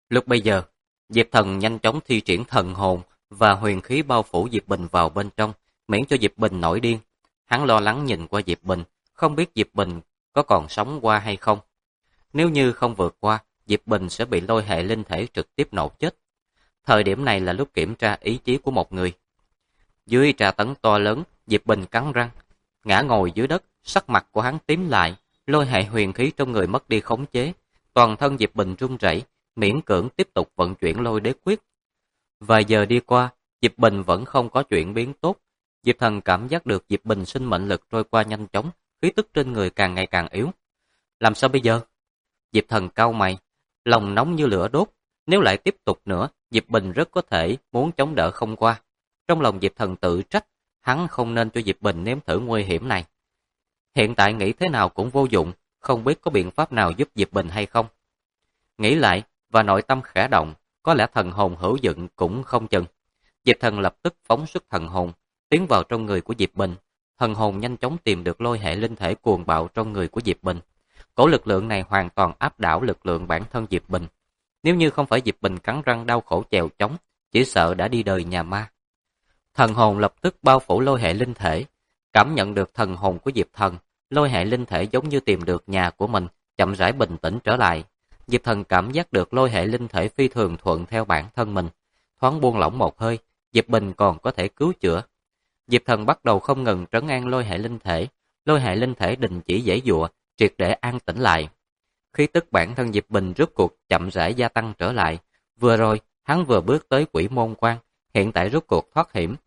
Lúc bây giờ, Diệp Thần nhanh chóng thi triển thần hồn và huyền khí bao phủ Diệp Bình vào bên trong, miễn cho Diệp Bình nổi điên. Hắn lo lắng nhìn qua Diệp Bình, không biết Diệp Bình có còn sống qua hay không. Nếu như không vượt qua, Diệp Bình sẽ bị lôi hệ linh thể trực tiếp nổ chết. Thời điểm này là lúc kiểm tra ý chí của một người. Dưới tra tấn to lớn, Diệp Bình cắn răng, ngã ngồi dưới đất, sắc mặt của hắn tím lại, lôi hệ huyền khí trong người mất đi khống chế. Toàn thân Diệp Bình run rẩy, miễn cưỡng tiếp tục vận chuyển lôi đế quyết. Vài giờ đi qua, Diệp Bình vẫn không có chuyển biến tốt. Diệp Thần cảm giác được Diệp Bình sinh mệnh lực trôi qua nhanh chóng, khí tức trên người càng ngày càng yếu. Làm sao bây giờ? Diệp Thần cau mày, lòng nóng như lửa đốt. Nếu lại tiếp tục nữa, Diệp Bình rất có thể muốn chống đỡ không qua. Trong lòng Diệp Thần tự trách, hắn không nên cho Diệp Bình nếm thử nguy hiểm này. Hiện tại nghĩ thế nào cũng vô dụng, không biết có biện pháp nào giúp Diệp Bình hay không. Nghĩ lại, và nội tâm khẽ động, có lẽ thần hồn hữu dụng cũng không chừng. Diệp Thần lập tức phóng xuất thần hồn, tiến vào trong người của Diệp Bình. Thần hồn nhanh chóng tìm được lôi hệ linh thể cuồng bạo trong người của Diệp Bình. Cổ lực lượng này hoàn toàn áp đảo lực lượng bản thân Diệp Bình. Nếu như không phải Diệp Bình cắn răng đau khổ chèo chống, chỉ sợ đã đi đời nhà ma. Thần hồn lập tức bao phủ lôi hệ linh thể. Cảm nhận được thần hồn của Diệp Thần, lôi hệ linh thể giống như tìm được nhà của mình, chậm rãi bình tĩnh trở lại. Diệp Thần cảm giác được lôi hệ linh thể phi thường thuận theo bản thân mình. Thoáng buông lỏng một hơi, Diệp Bình còn có thể cứu chữa. Diệp Thần bắt đầu không ngừng trấn an lôi hệ linh thể. Lôi hệ linh thể đình chỉ giãy giụa, triệt để an tĩnh lại. Khí tức bản thân Diệp Bình rốt cuộc chậm rãi gia tăng trở lại. Vừa rồi, hắn vừa bước tới quỷ môn quan, hiện tại rốt cuộc thoát hiểm.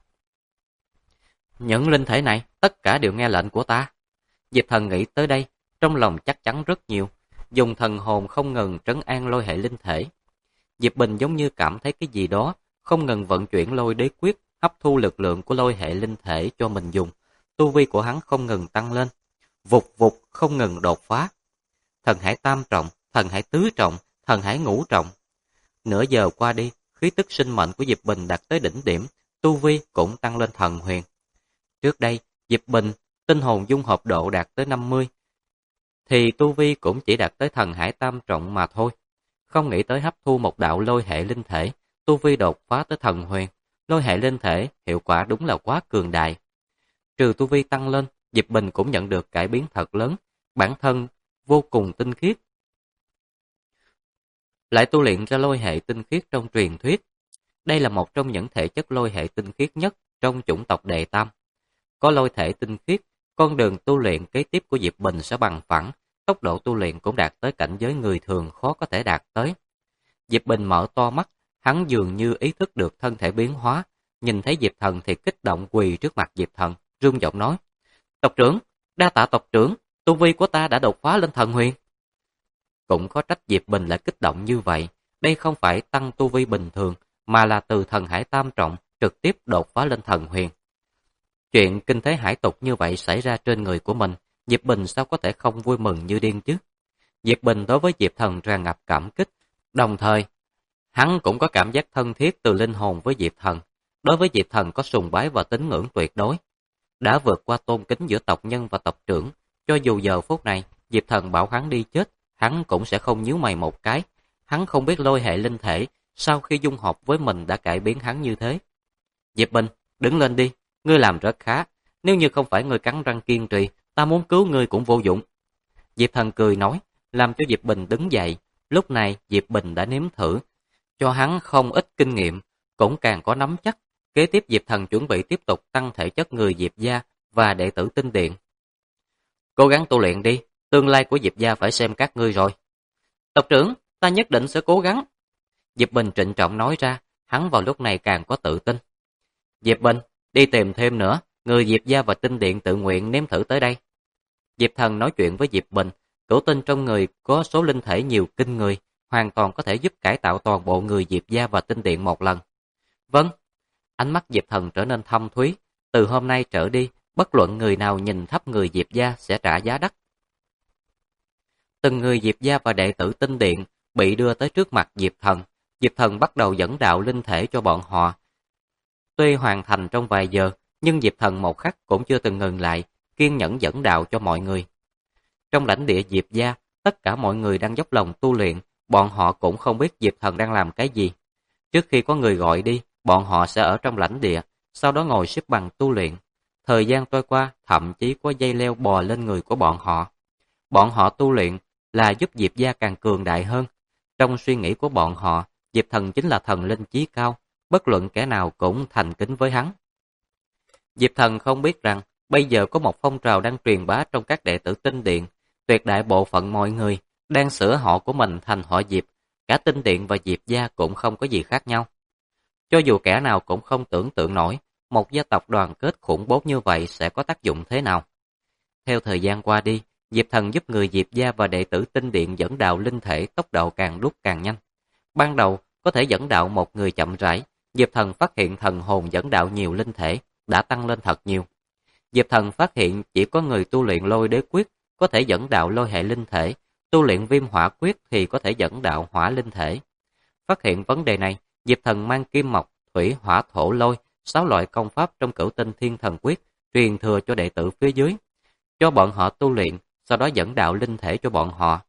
Những linh thể này, tất cả đều nghe lệnh của ta. Diệp Thần nghĩ tới đây, trong lòng chắc chắn rất nhiều, dùng thần hồn không ngừng trấn an lôi hệ linh thể. Diệp Bình giống như cảm thấy cái gì đó, không ngừng vận chuyển lôi đế quyết, hấp thu lực lượng của lôi hệ linh thể cho mình dùng. Tu vi của hắn không ngừng tăng lên, vụt vụt không ngừng đột phá. Thần hải tam trọng, thần hải tứ trọng, thần hải ngũ trọng. Nửa giờ qua đi, khí tức sinh mệnh của Diệp Bình đạt tới đỉnh điểm, tu vi cũng tăng lên thần huyền. Trước đây, Diệp Bình tinh hồn dung hợp độ đạt tới 50, thì tu vi cũng chỉ đạt tới thần hải tam trọng mà thôi. Không nghĩ tới hấp thu một đạo lôi hệ linh thể, tu vi đột phá tới thần huyền. Lôi hệ linh thể hiệu quả đúng là quá cường đại. Trừ tu vi tăng lên, Diệp Bình cũng nhận được cải biến thật lớn, bản thân vô cùng tinh khiết. Lại tu luyện ra lôi hệ tinh khiết trong truyền thuyết. Đây là một trong những thể chất lôi hệ tinh khiết nhất trong chủng tộc Đệ Tam. Có lôi thể tinh khiết, con đường tu luyện kế tiếp của Diệp Bình sẽ bằng phẳng, tốc độ tu luyện cũng đạt tới cảnh giới người thường khó có thể đạt tới. Diệp Bình mở to mắt, hắn dường như ý thức được thân thể biến hóa, nhìn thấy Diệp Thần thì kích động quỳ trước mặt Diệp Thần, run giọng nói: "Tộc trưởng, đa tạ tộc trưởng, tu vi của ta đã đột phá lên thần huyền." Cũng có trách Diệp Bình lại kích động như vậy, đây không phải tăng tu vi bình thường, mà là từ thần hải tam trọng trực tiếp đột phá lên thần huyền. Chuyện kinh thế hải tục như vậy xảy ra trên người của mình, Diệp Bình sao có thể không vui mừng như điên chứ? Diệp Bình đối với Diệp Thần tràn ngập cảm kích, đồng thời hắn cũng có cảm giác thân thiết từ linh hồn với Diệp Thần. Đối với Diệp Thần có sùng bái và tín ngưỡng tuyệt đối. Đã vượt qua tôn kính giữa tộc nhân và tộc trưởng, cho dù giờ phút này Diệp Thần bảo hắn đi chết, hắn cũng sẽ không nhíu mày một cái. Hắn không biết lôi hệ linh thể sau khi dung hợp với mình đã cải biến hắn như thế. Diệp Bình, đứng lên đi, ngươi làm rất khá. Nếu như không phải ngươi cắn răng kiên trì, ta muốn cứu ngươi cũng vô dụng. Diệp Thần cười nói, làm cho Diệp Bình đứng dậy. Lúc này Diệp Bình đã nếm thử, cho hắn không ít kinh nghiệm, cũng càng có nắm chắc. Kế tiếp Diệp Thần chuẩn bị tiếp tục tăng thể chất người Diệp gia và đệ tử tinh điện. Cố gắng tu luyện đi, tương lai của Diệp gia phải xem các ngươi rồi. Tộc trưởng, ta nhất định sẽ cố gắng. Diệp Bình trịnh trọng nói ra, hắn vào lúc này càng có tự tin. Diệp Bình, đi tìm thêm nữa, người Diệp gia và tinh điện tự nguyện nếm thử tới đây. Diệp Thần nói chuyện với Diệp Bình, cửu tinh trong người có số linh thể nhiều kinh người, hoàn toàn có thể giúp cải tạo toàn bộ người Diệp gia và tinh điện một lần. Vâng. Ánh mắt Diệp Thần trở nên thâm thúy, từ hôm nay trở đi, bất luận người nào nhìn thấp người Diệp gia sẽ trả giá đắt. Từng người Diệp gia và đệ tử tinh điện bị đưa tới trước mặt Diệp Thần bắt đầu dẫn đạo linh thể cho bọn họ. Tuy hoàn thành trong vài giờ, nhưng Diệp Thần một khắc cũng chưa từng ngừng lại, kiên nhẫn dẫn đạo cho mọi người. Trong lãnh địa Diệp gia, tất cả mọi người đang dốc lòng tu luyện, bọn họ cũng không biết Diệp Thần đang làm cái gì. Trước khi có người gọi đi, bọn họ sẽ ở trong lãnh địa, sau đó ngồi xếp bằng tu luyện. Thời gian trôi qua, thậm chí có dây leo bò lên người của bọn họ. Bọn họ tu luyện là giúp Diệp gia càng cường đại hơn. Trong suy nghĩ của bọn họ, Diệp Thần chính là thần linh chí cao, bất luận kẻ nào cũng thành kính với hắn. Diệp Thần không biết rằng, bây giờ có một phong trào đang truyền bá trong các đệ tử Tinh Điện, tuyệt đại bộ phận mọi người đang sửa họ của mình thành họ Diệp, cả Tinh Điện và Diệp gia cũng không có gì khác nhau. Cho dù kẻ nào cũng không tưởng tượng nổi, một gia tộc đoàn kết khủng bố như vậy sẽ có tác dụng thế nào. Theo thời gian qua đi, Diệp Thần giúp người Diệp gia và đệ tử Tinh Điện dẫn đạo linh thể tốc độ càng lúc càng nhanh. Ban đầu có thể dẫn đạo một người chậm rãi, Diệp Thần phát hiện thần hồn dẫn đạo nhiều linh thể đã tăng lên thật nhiều. Diệp Thần phát hiện chỉ có người tu luyện lôi đế quyết có thể dẫn đạo lôi hệ linh thể, tu luyện viêm hỏa quyết thì có thể dẫn đạo hỏa linh thể. Phát hiện vấn đề này, Diệp Thần mang kim mộc, thủy, hỏa, thổ, lôi, 6 loại công pháp trong Cửu Tinh Thiên Thần Quyết truyền thừa cho đệ tử phía dưới, cho bọn họ tu luyện, sau đó dẫn đạo linh thể cho bọn họ.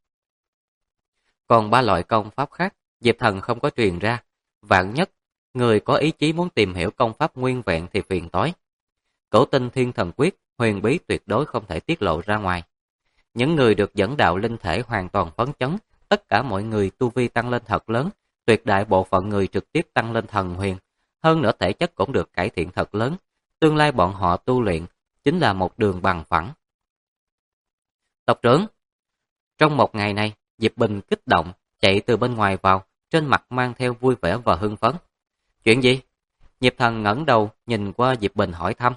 Còn 3 loại công pháp khác, Diệp Thần không có truyền ra. Vạn nhất, người có ý chí muốn tìm hiểu công pháp nguyên vẹn thì phiền toái. Cửu Tinh Thiên Thần Quyết, huyền bí tuyệt đối không thể tiết lộ ra ngoài. Những người được dẫn đạo linh thể hoàn toàn phấn chấn, tất cả mọi người tu vi tăng lên thật lớn, tuyệt đại bộ phận người trực tiếp tăng lên thần huyền, hơn nữa thể chất cũng được cải thiện thật lớn. Tương lai bọn họ tu luyện chính là một đường bằng phẳng. Tộc trưởng, trong một ngày này, Diệp Bình kích động, chạy từ bên ngoài vào, trên mặt mang theo vui vẻ và hưng phấn. Chuyện gì? Diệp Thần ngẩng đầu nhìn qua Diệp Bình hỏi thăm.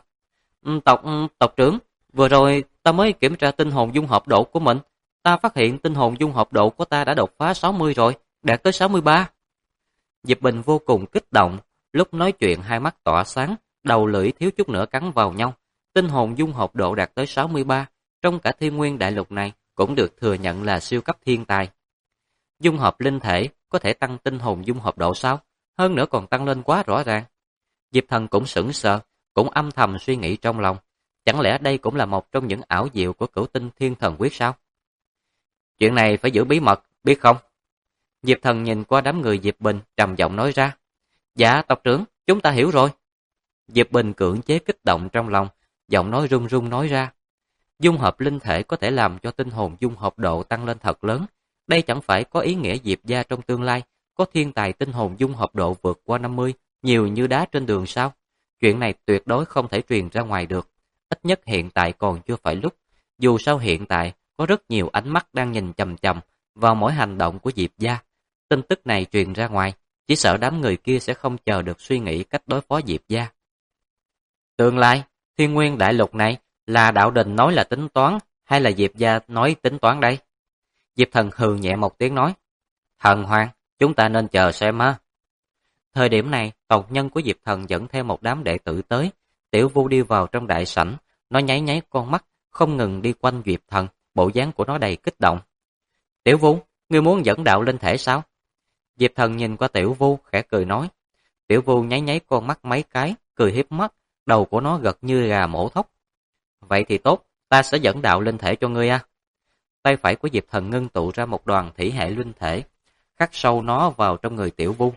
Tộc trưởng, vừa rồi ta mới kiểm tra tinh hồn dung hợp độ của mình. Ta phát hiện tinh hồn dung hợp độ của ta đã đột phá 60 rồi, đạt tới 63. Diệp Bình vô cùng kích động, lúc nói chuyện hai mắt tỏa sáng, đầu lưỡi thiếu chút nữa cắn vào nhau. Tinh hồn dung hợp độ đạt tới 63, trong cả thiên nguyên đại lục này cũng được thừa nhận là siêu cấp thiên tài. Dung hợp linh thể có thể tăng tinh hồn dung hợp độ sao? Hơn nữa còn tăng lên quá rõ ràng. Diệp Thần cũng sững sờ, cũng âm thầm suy nghĩ trong lòng. Chẳng lẽ đây cũng là một trong những ảo diệu của Cửu Tinh Thiên Thần Quyết sao? Chuyện này phải giữ bí mật, biết không? Diệp Thần nhìn qua đám người Diệp Bình, trầm giọng nói ra. Dạ, tộc trưởng, chúng ta hiểu rồi. Diệp Bình cưỡng chế kích động trong lòng, giọng nói run run nói ra. Dung hợp linh thể có thể làm cho tinh hồn dung hợp độ tăng lên thật lớn. Đây chẳng phải có ý nghĩa Diệp gia trong tương lai có thiên tài tinh hồn dung hợp độ vượt qua 50, nhiều như đá trên đường sao? Chuyện này tuyệt đối không thể truyền ra ngoài được. Ít nhất hiện tại còn chưa phải lúc. Dù sao hiện tại có rất nhiều ánh mắt đang nhìn chằm chằm vào mỗi hành động của Diệp gia. Tin tức này truyền ra ngoài, chỉ sợ đám người kia sẽ không chờ được suy nghĩ cách đối phó Diệp gia. Tương lai, thiên nguyên đại lục này là đạo đình nói là tính toán hay là Diệp gia nói tính toán đây? Diệp Thần hừ nhẹ một tiếng nói. Thần Hoàng, chúng ta nên chờ xem á. Thời điểm này, tộc nhân của Diệp Thần dẫn theo một đám đệ tử tới. Tiểu Vu đi vào trong đại sảnh, nó nháy nháy con mắt, không ngừng đi quanh Diệp Thần, bộ dáng của nó đầy kích động. Tiểu Vu, ngươi muốn dẫn đạo linh thể sao? Diệp Thần nhìn qua Tiểu Vu, khẽ cười nói. Tiểu Vu nháy nháy con mắt mấy cái, cười hiếp mắt, đầu của nó gật như gà mổ thóc. Vậy thì tốt, ta sẽ dẫn đạo linh thể cho ngươi a. Tay phải của Diệp Thần ngưng tụ ra một đoàn thủy hệ linh thể, khắc sâu nó vào trong người Tiểu Vu.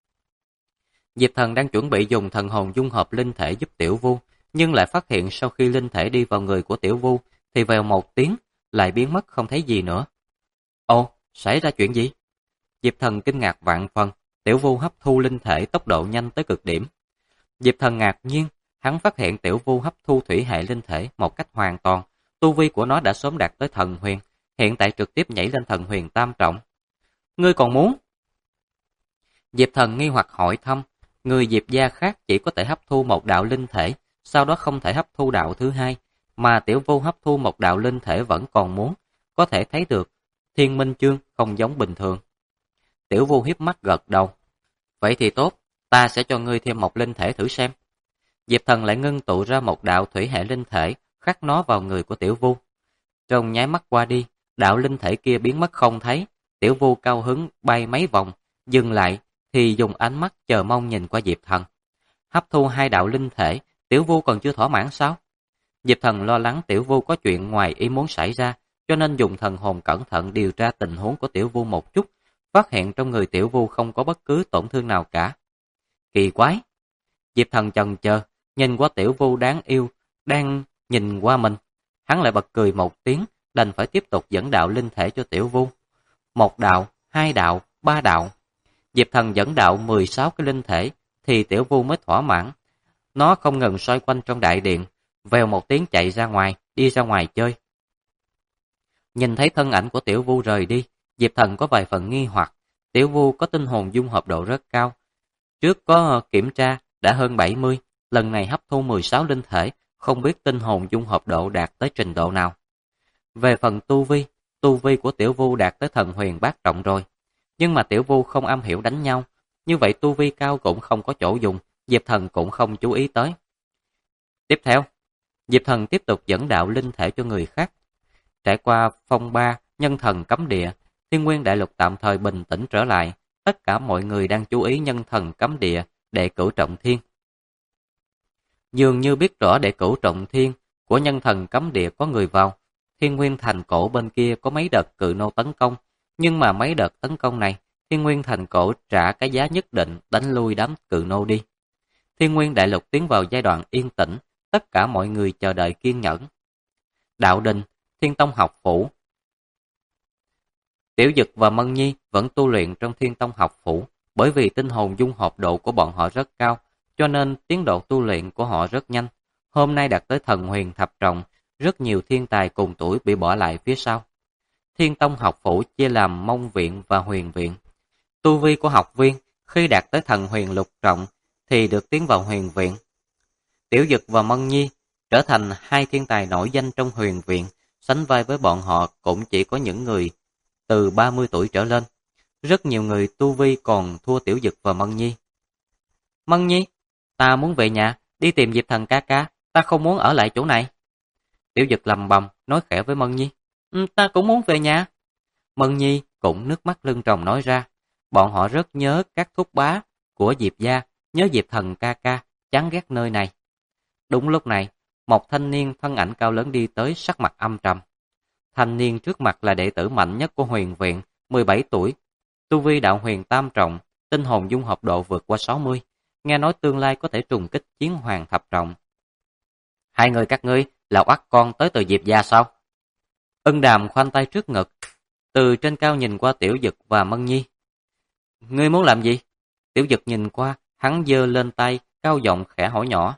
Diệp Thần đang chuẩn bị dùng thần hồn dung hợp linh thể giúp Tiểu Vu, nhưng lại phát hiện sau khi linh thể đi vào người của Tiểu Vu, thì vèo một tiếng, lại biến mất không thấy gì nữa. Ồ, xảy ra chuyện gì? Diệp Thần kinh ngạc vạn phần, Tiểu Vu hấp thu linh thể tốc độ nhanh tới cực điểm. Diệp Thần ngạc nhiên, hắn phát hiện Tiểu Vu hấp thu thủy hệ linh thể một cách hoàn toàn, tu vi của nó đã sớm đạt tới thần huyền, hiện tại trực tiếp nhảy lên thần huyền tam trọng. Ngươi còn muốn? Diệp Thần nghi hoặc hỏi thăm, người Diệp gia khác chỉ có thể hấp thu một đạo linh thể, sau đó không thể hấp thu đạo thứ hai, mà Tiểu Vu hấp thu một đạo linh thể vẫn còn muốn, có thể thấy được Thiên Minh Chương không giống bình thường. Tiểu Vu hiếp mắt gật đầu. Vậy thì tốt, ta sẽ cho ngươi thêm một linh thể thử xem. Diệp Thần lại ngưng tụ ra một đạo thủy hệ linh thể, khắc nó vào người của Tiểu Vu. Trong nháy mắt qua đi, đạo linh thể kia biến mất không thấy, Tiểu Vu cao hứng bay mấy vòng, dừng lại thì dùng ánh mắt chờ mong nhìn qua Diệp Thần. Hấp thu hai đạo linh thể, Tiểu Vu còn chưa thỏa mãn sao? Diệp Thần lo lắng Tiểu Vu có chuyện ngoài ý muốn xảy ra, cho nên dùng thần hồn cẩn thận điều tra tình huống của Tiểu Vu một chút, phát hiện trong người Tiểu Vu không có bất cứ tổn thương nào cả. Kỳ quái! Diệp Thần chần chờ, nhìn qua Tiểu Vu đáng yêu, đang nhìn qua mình. Hắn lại bật cười một tiếng, đành phải tiếp tục dẫn đạo linh thể cho Tiểu Vu. Một đạo, hai đạo, ba đạo. Diệp Thần dẫn đạo 16 cái linh thể, thì Tiểu Vu mới thỏa mãn. Nó không ngừng xoay quanh trong đại điện, vèo một tiếng chạy ra ngoài, đi ra ngoài chơi. Nhìn thấy thân ảnh của Tiểu Vu rời đi, Diệp Thần có vài phần nghi hoặc. Tiểu Vu có tinh hồn dung hợp độ rất cao. Trước có kiểm tra, đã hơn 70, lần này hấp thu 16 linh thể, không biết tinh hồn dung hợp độ đạt tới trình độ nào. Về phần tu vi của Tiểu Vu đạt tới thần huyền bát trọng rồi. Nhưng mà Tiểu Vu không am hiểu đánh nhau, như vậy tu vi cao cũng không có chỗ dùng, Diệp Thần cũng không chú ý tới. Tiếp theo, Diệp Thần tiếp tục dẫn đạo linh thể cho người khác. Trải qua phong ba, nhân thần cấm địa, Thiên Nguyên Đại Lục tạm thời bình tĩnh trở lại, tất cả mọi người đang chú ý nhân thần cấm địa, đệ cửu trọng thiên. Dường như biết rõ đệ cửu trọng thiên của nhân thần cấm địa có người vào, Thiên Nguyên Thành Cổ bên kia có mấy đợt cự nô tấn công, nhưng mà mấy đợt tấn công này, Thiên Nguyên Thành Cổ trả cái giá nhất định đánh lui đám cự nô đi. Thiên Nguyên Đại Lục tiến vào giai đoạn yên tĩnh, tất cả mọi người chờ đợi kiên nhẫn. Đạo Đình, Thiên Tông học phủ. Tiểu Dực và Mân Nhi vẫn tu luyện trong Thiên Tông học phủ, bởi vì tinh hồn dung hợp độ của bọn họ rất cao, cho nên tiến độ tu luyện của họ rất nhanh. Hôm nay đạt tới thần huyền thập trọng, rất nhiều thiên tài cùng tuổi bị bỏ lại phía sau. Thiên Tông học phủ chia làm mông viện và huyền viện. Tu vi của học viên khi đạt tới thần huyền lục trọng thì được tiến vào huyền viện. Tiểu Dực và Mân Nhi trở thành hai thiên tài nổi danh trong huyền viện, sánh vai với bọn họ cũng chỉ có những người từ 30 tuổi trở lên. Rất nhiều người tu vi còn thua Tiểu Dực và Mân Nhi. Mân Nhi, ta muốn về nhà, đi tìm Diệp Thần ca ca, ta không muốn ở lại chỗ này. Tiểu Dực lầm bầm, nói khẽ với Mân Nhi. Ta cũng muốn về nhà. Mân Nhi cũng nước mắt lưng tròng nói ra. Bọn họ rất nhớ các thúc bá của Diệp gia, nhớ Diệp Thần ca ca, chán ghét nơi này. Đúng lúc này, một thanh niên thân ảnh cao lớn đi tới, sắc mặt âm trầm. Thanh niên trước mặt là đệ tử mạnh nhất của huyền viện, 17 tuổi. Tu vi đạo huyền tam trọng, tinh hồn dung hợp độ vượt qua 60. Nghe nói tương lai có thể trùng kích chiến hoàng thập trọng. Hai người các ngươi là oắt con tới từ Diệp gia sao? Ân Đàm khoanh tay trước ngực, từ trên cao nhìn qua Tiểu Dực và Mân Nhi. Ngươi muốn làm gì? Tiểu Dực nhìn qua, hắn giơ lên tay, cao giọng khẽ hỏi nhỏ.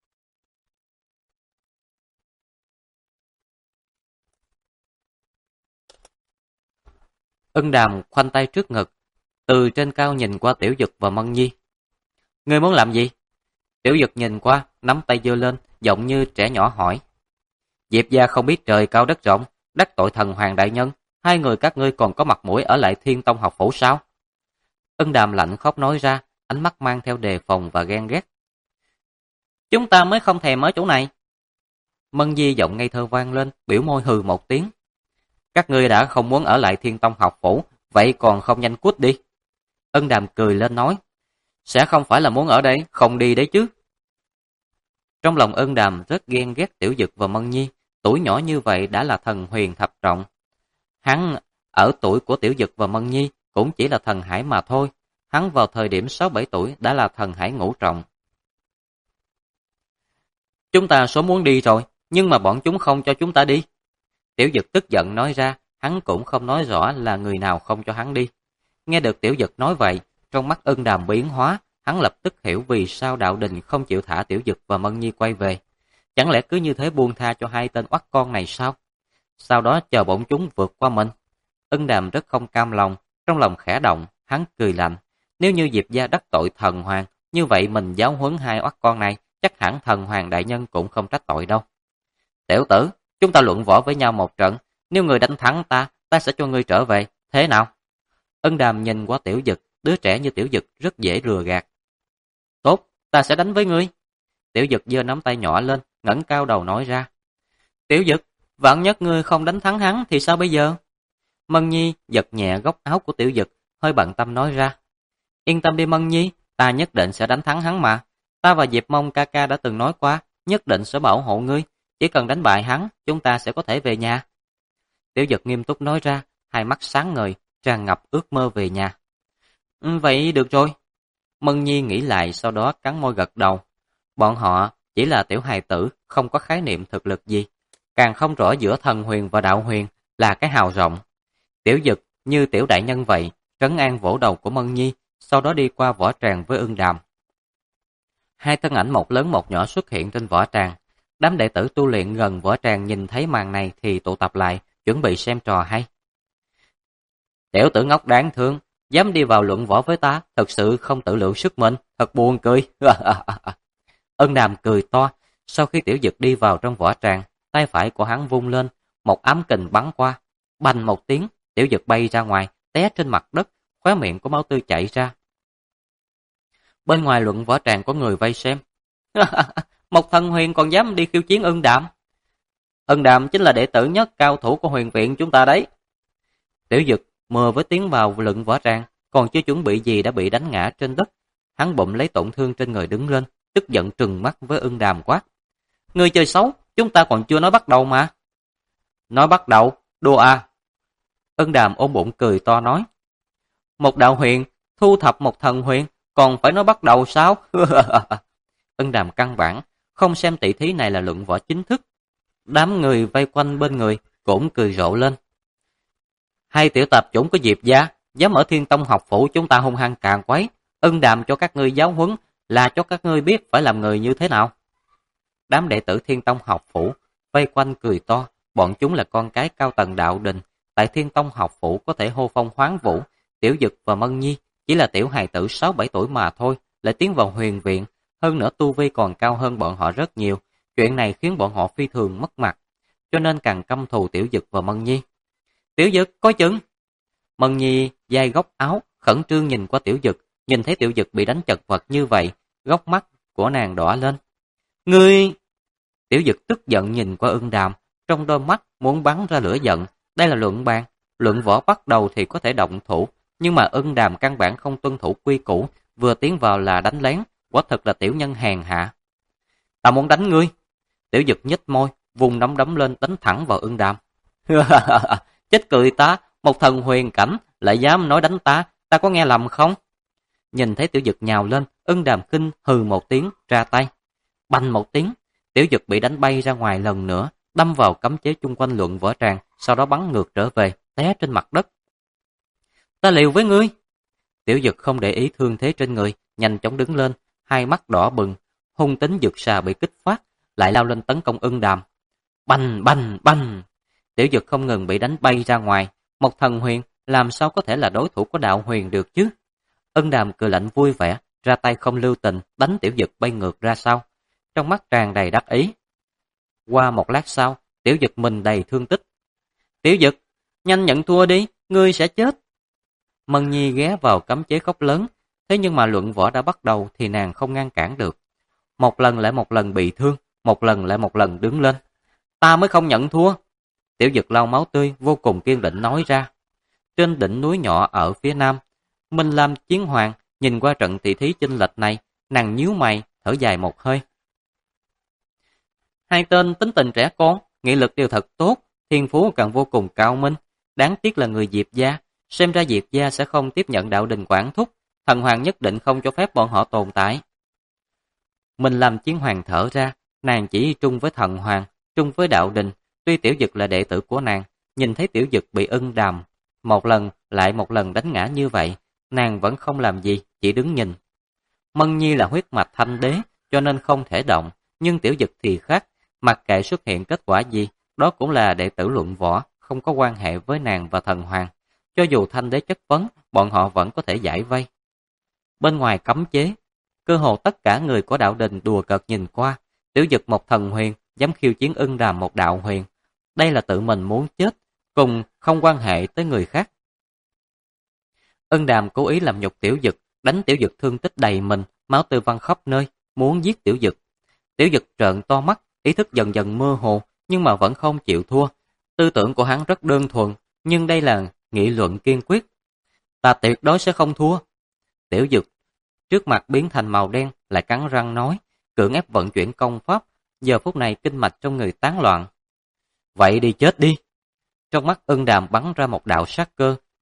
Ân Đàm khoanh tay trước ngực, từ trên cao nhìn qua Tiểu Dực và Mân Nhi. Ngươi muốn làm gì? Tiểu Dực nhìn qua, nắm tay giơ lên, giọng như trẻ nhỏ hỏi. Diệp gia không biết trời cao đất rộng, đắc tội thần hoàng đại nhân, hai người các ngươi còn có mặt mũi ở lại Thiên Tông học phủ sao? Ân Đàm lạnh khóc nói ra, ánh mắt mang theo đề phòng và ghen ghét. Chúng ta mới không thèm ở chỗ này. Mân Nhi giọng ngây thơ vang lên, biểu môi hừ một tiếng. Các ngươi đã không muốn ở lại Thiên Tông học phủ, vậy còn không nhanh cút đi. Ân Đàm cười lên nói. Sẽ không phải là muốn ở đây, không đi đấy chứ. Trong lòng Ân Đàm rất ghen ghét Tiểu Dực và Mân Nhi, tuổi nhỏ như vậy đã là thần huyền thập trọng. Hắn ở tuổi của Tiểu Dực và Mân Nhi cũng chỉ là thần hải mà thôi, hắn vào thời điểm 6-7 tuổi đã là thần hải ngũ trọng. Chúng ta sớm muốn đi rồi, nhưng mà bọn chúng không cho chúng ta đi. Tiểu Dực tức giận nói ra, hắn cũng không nói rõ là người nào không cho hắn đi. Nghe được Tiểu Dực nói vậy, trong mắt Ân Đàm biến hóa, hắn lập tức hiểu vì sao Đạo Đình không chịu thả Tiểu Dực và Mân Nhi quay về. Chẳng lẽ cứ như thế buông tha cho hai tên oắt con này sao? Sau đó chờ bọn chúng vượt qua mình. Ân Đàm rất không cam lòng, trong lòng khẽ động, hắn cười lạnh. Nếu như Diệp gia đắc tội thần hoàng, như vậy mình giáo huấn hai oắt con này, chắc hẳn thần hoàng đại nhân cũng không trách tội đâu. Tiểu tử, chúng ta luận võ với nhau một trận, nếu người đánh thắng ta, ta sẽ cho ngươi trở về, thế nào? Ân Đàm nhìn qua Tiểu Dực, đứa trẻ như Tiểu Dực rất dễ lừa gạt. Tốt, ta sẽ đánh với ngươi. Tiểu Dực giơ nắm tay nhỏ lên, ngẩng cao đầu nói ra. Tiểu Dực, vạn nhất ngươi không đánh thắng hắn thì sao bây giờ? Mân Nhi giật nhẹ góc áo của Tiểu Dực, hơi bận tâm nói ra. Yên tâm đi Mân Nhi, ta nhất định sẽ đánh thắng hắn mà. Ta và Diệp Mông ca ca đã từng nói qua, nhất định sẽ bảo hộ ngươi. Chỉ cần đánh bại hắn, chúng ta sẽ có thể về nhà. Tiểu Dực nghiêm túc nói ra, hai mắt sáng ngời, tràn ngập ước mơ về nhà. Vậy được rồi. Mân Nhi nghĩ lại sau đó cắn môi gật đầu. Bọn họ chỉ là tiểu hài tử, không có khái niệm thực lực gì. Càng không rõ giữa thần huyền và đạo huyền là cái hào rộng. Tiểu Dực như tiểu đại nhân vậy, trấn an vỗ đầu của Mân Nhi, sau đó đi qua võ tràng với Ưng Đàm. Hai thân ảnh một lớn một nhỏ xuất hiện trên võ tràng. Đám đệ tử tu luyện gần võ tràng nhìn thấy màn này thì tụ tập lại, chuẩn bị xem trò hay. Tiểu tử ngốc đáng thương, dám đi vào luận võ với ta, thật sự không tự lượng sức mình, thật buồn cười. Ân Đàm cười to, sau khi Tiểu Dực đi vào trong võ tràng, tay phải của hắn vung lên, một ám kình bắn qua, bành một tiếng, Tiểu Dực bay ra ngoài, té trên mặt đất, khóe miệng có máu tươi chảy ra. Bên ngoài luận võ tràng có người vây xem. Một thần huyền còn dám đi khiêu chiến Ân Đàm. Ân Đàm chính là đệ tử nhất cao thủ của huyền viện chúng ta đấy. Tiểu Dực mơ với tiến vào luận võ tràng, còn chưa chuẩn bị gì đã bị đánh ngã trên đất. Hắn bụng lấy tổn thương trên người đứng lên, tức giận trừng mắt với Ân Đàm quát. Người chơi xấu, chúng ta còn chưa nói bắt đầu mà. Nói bắt đầu, đùa à. Ân Đàm ôm bụng cười to nói. Một đạo huyền, thu thập một thần huyền, còn phải nói bắt đầu sao? Ân Đàm căn bản, không xem tỷ thí này là luận võ chính thức. Đám người vây quanh bên người, cũng cười rộ lên. Hai tiểu tạp chủng có Diệp gia, dám ở Thiên Tông học phủ chúng ta hung hăng càn quấy. Ân Đàm cho các ngươi giáo huấn, là cho các ngươi biết phải làm người như thế nào. Đám đệ tử Thiên Tông học phủ, vây quanh cười to, bọn chúng là con cái cao tầng đạo đình. Tại Thiên Tông học phủ có thể hô phong hoán vũ, Tiểu Dực và Mân Nhi chỉ là tiểu hài tử 6-7 tuổi mà thôi, lại tiến vào huyền viện, hơn nữa tu vi còn cao hơn bọn họ rất nhiều. Chuyện này khiến bọn họ phi thường mất mặt, cho nên càng căm thù Tiểu Dực và Mân Nhi. Tiểu Dực, coi chừng! Mân Nhi vai góc áo, khẩn trương nhìn qua Tiểu Dực, nhìn thấy Tiểu Dực bị đánh chật vật như vậy, góc mắt của nàng đỏ lên. Ngươi! Tiểu Dực tức giận nhìn qua Ưng Đàm, trong đôi mắt muốn bắn ra lửa giận. Đây là luận võ bắt đầu thì có thể động thủ, nhưng mà Ưng Đàm căn bản không tuân thủ quy củ, vừa tiến vào là đánh lén, quả thật là tiểu nhân hèn hạ. Ta muốn đánh ngươi! Tiểu Dực nhếch môi, vùng nắm đấm lên đánh thẳng vào Ưng Đàm. Chết cười ta, một thần huyền cảnh lại dám nói đánh ta, ta có nghe lầm không? Nhìn thấy Tiểu Dực nhào lên, Ưng Đàm kinh hừ một tiếng, ra tay. Bành một tiếng, Tiểu Dực bị đánh bay ra ngoài lần nữa, đâm vào cấm chế chung quanh luận võ tràng, sau đó bắn ngược trở về, té trên mặt đất. Ta liều với ngươi! Tiểu Dực không để ý thương thế trên người, nhanh chóng đứng lên, hai mắt đỏ bừng, hung tính dược xà bị kích phát, lại lao lên tấn công Ưng Đàm. Bành bành bành! Tiểu Dực không ngừng bị đánh bay ra ngoài, một thần huyền làm sao có thể là đối thủ của đạo huyền được chứ? Ưng Đàm cười lạnh vui vẻ, ra tay không lưu tình, đánh Tiểu Dực bay ngược ra sau, trong mắt tràn đầy đắc ý. Qua một lát sau, Tiểu Dực mình đầy thương tích. Tiểu Dực, nhanh nhận thua đi, ngươi sẽ chết. Mân Nhi ghé vào cấm chế khóc lớn, thế nhưng mà luận võ đã bắt đầu thì nàng không ngăn cản được. Một lần lại một lần bị thương, một lần lại một lần đứng lên. Ta mới không nhận thua. Tiểu Dực lau máu tươi, vô cùng kiên định nói ra. Trên đỉnh núi nhỏ ở phía nam, Minh Lam Chiến Hoàng nhìn qua trận tỷ thí chênh lệch này, nàng nhíu mày, thở dài một hơi. Hai tên tính tình trẻ con, nghị lực đều thật tốt, thiên phú càng vô cùng cao minh. Đáng tiếc là người Diệp gia, xem ra Diệp gia sẽ không tiếp nhận đạo đình quản thúc, thần hoàng nhất định không cho phép bọn họ tồn tại. Minh Lam Chiến Hoàng thở ra, nàng chỉ trung với thần hoàng, trung với đạo đình. Tuy Tiểu Dực là đệ tử của nàng, nhìn thấy Tiểu Dực bị Ưng Đàm một lần lại một lần đánh ngã như vậy, nàng vẫn không làm gì, chỉ đứng nhìn. Mân Nhi là huyết mạch thanh đế, cho nên không thể động, nhưng Tiểu Dực thì khác, mặc kệ xuất hiện kết quả gì, đó cũng là đệ tử luận võ, không có quan hệ với nàng và thần hoàng. Cho dù thanh đế chất vấn, bọn họ vẫn có thể giải vây. Bên ngoài cấm chế, cơ hồ tất cả người của đạo đình đùa cợt nhìn qua, Tiểu Dực một thần huyền, dám khiêu chiến Ưng Đàm một đạo huyền. Đây là tự mình muốn chết, cùng không quan hệ tới người khác. Ưng Đàm cố ý làm nhục Tiểu Dực, đánh Tiểu Dực thương tích đầy mình, máu tươi văng khắp nơi, muốn giết Tiểu Dực. Tiểu Dực trợn to mắt, ý thức dần dần mơ hồ, nhưng mà vẫn không chịu thua. Tư tưởng của hắn rất đơn thuần, nhưng đây là nghị luận kiên quyết. Ta tuyệt đối sẽ không thua. Tiểu Dực trước mặt biến thành màu đen, lại cắn răng nói, cưỡng ép vận chuyển công pháp, giờ phút này kinh mạch trong người tán loạn. Vậy đi chết đi. Trong mắt Ưng Đàm bắn ra một đạo sát cơ,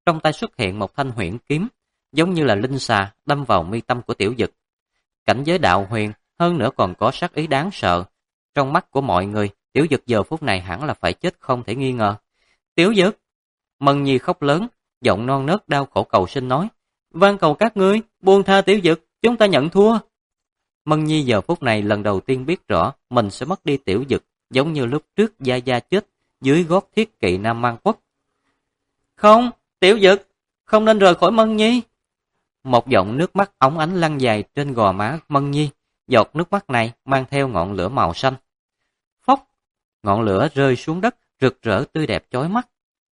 trong tay xuất hiện một thanh huyễn kiếm, giống như là linh xà đâm vào mi tâm của Tiểu Dực. Cảnh giới đạo huyền, hơn nữa còn có sát ý đáng sợ. Trong mắt của mọi người, Tiểu Dực giờ phút này hẳn là phải chết không thể nghi ngờ. Tiểu Dực! Mân Nhi khóc lớn, giọng non nớt đau khổ cầu xin nói, van cầu các ngươi, buông tha Tiểu Dực, chúng ta nhận thua. Mân Nhi giờ phút này lần đầu tiên biết rõ mình sẽ mất đi Tiểu Dực, giống như lúc trước Gia Gia chết dưới gót thiết kỵ Nam Man Quốc. Không, Tiểu Dực, không nên rời khỏi Mân Nhi. Một giọt nước mắt óng ánh lăn dài trên gò má Mân Nhi, giọt nước mắt này mang theo ngọn lửa màu xanh. Phốc, ngọn lửa rơi xuống đất, rực rỡ tươi đẹp chói mắt.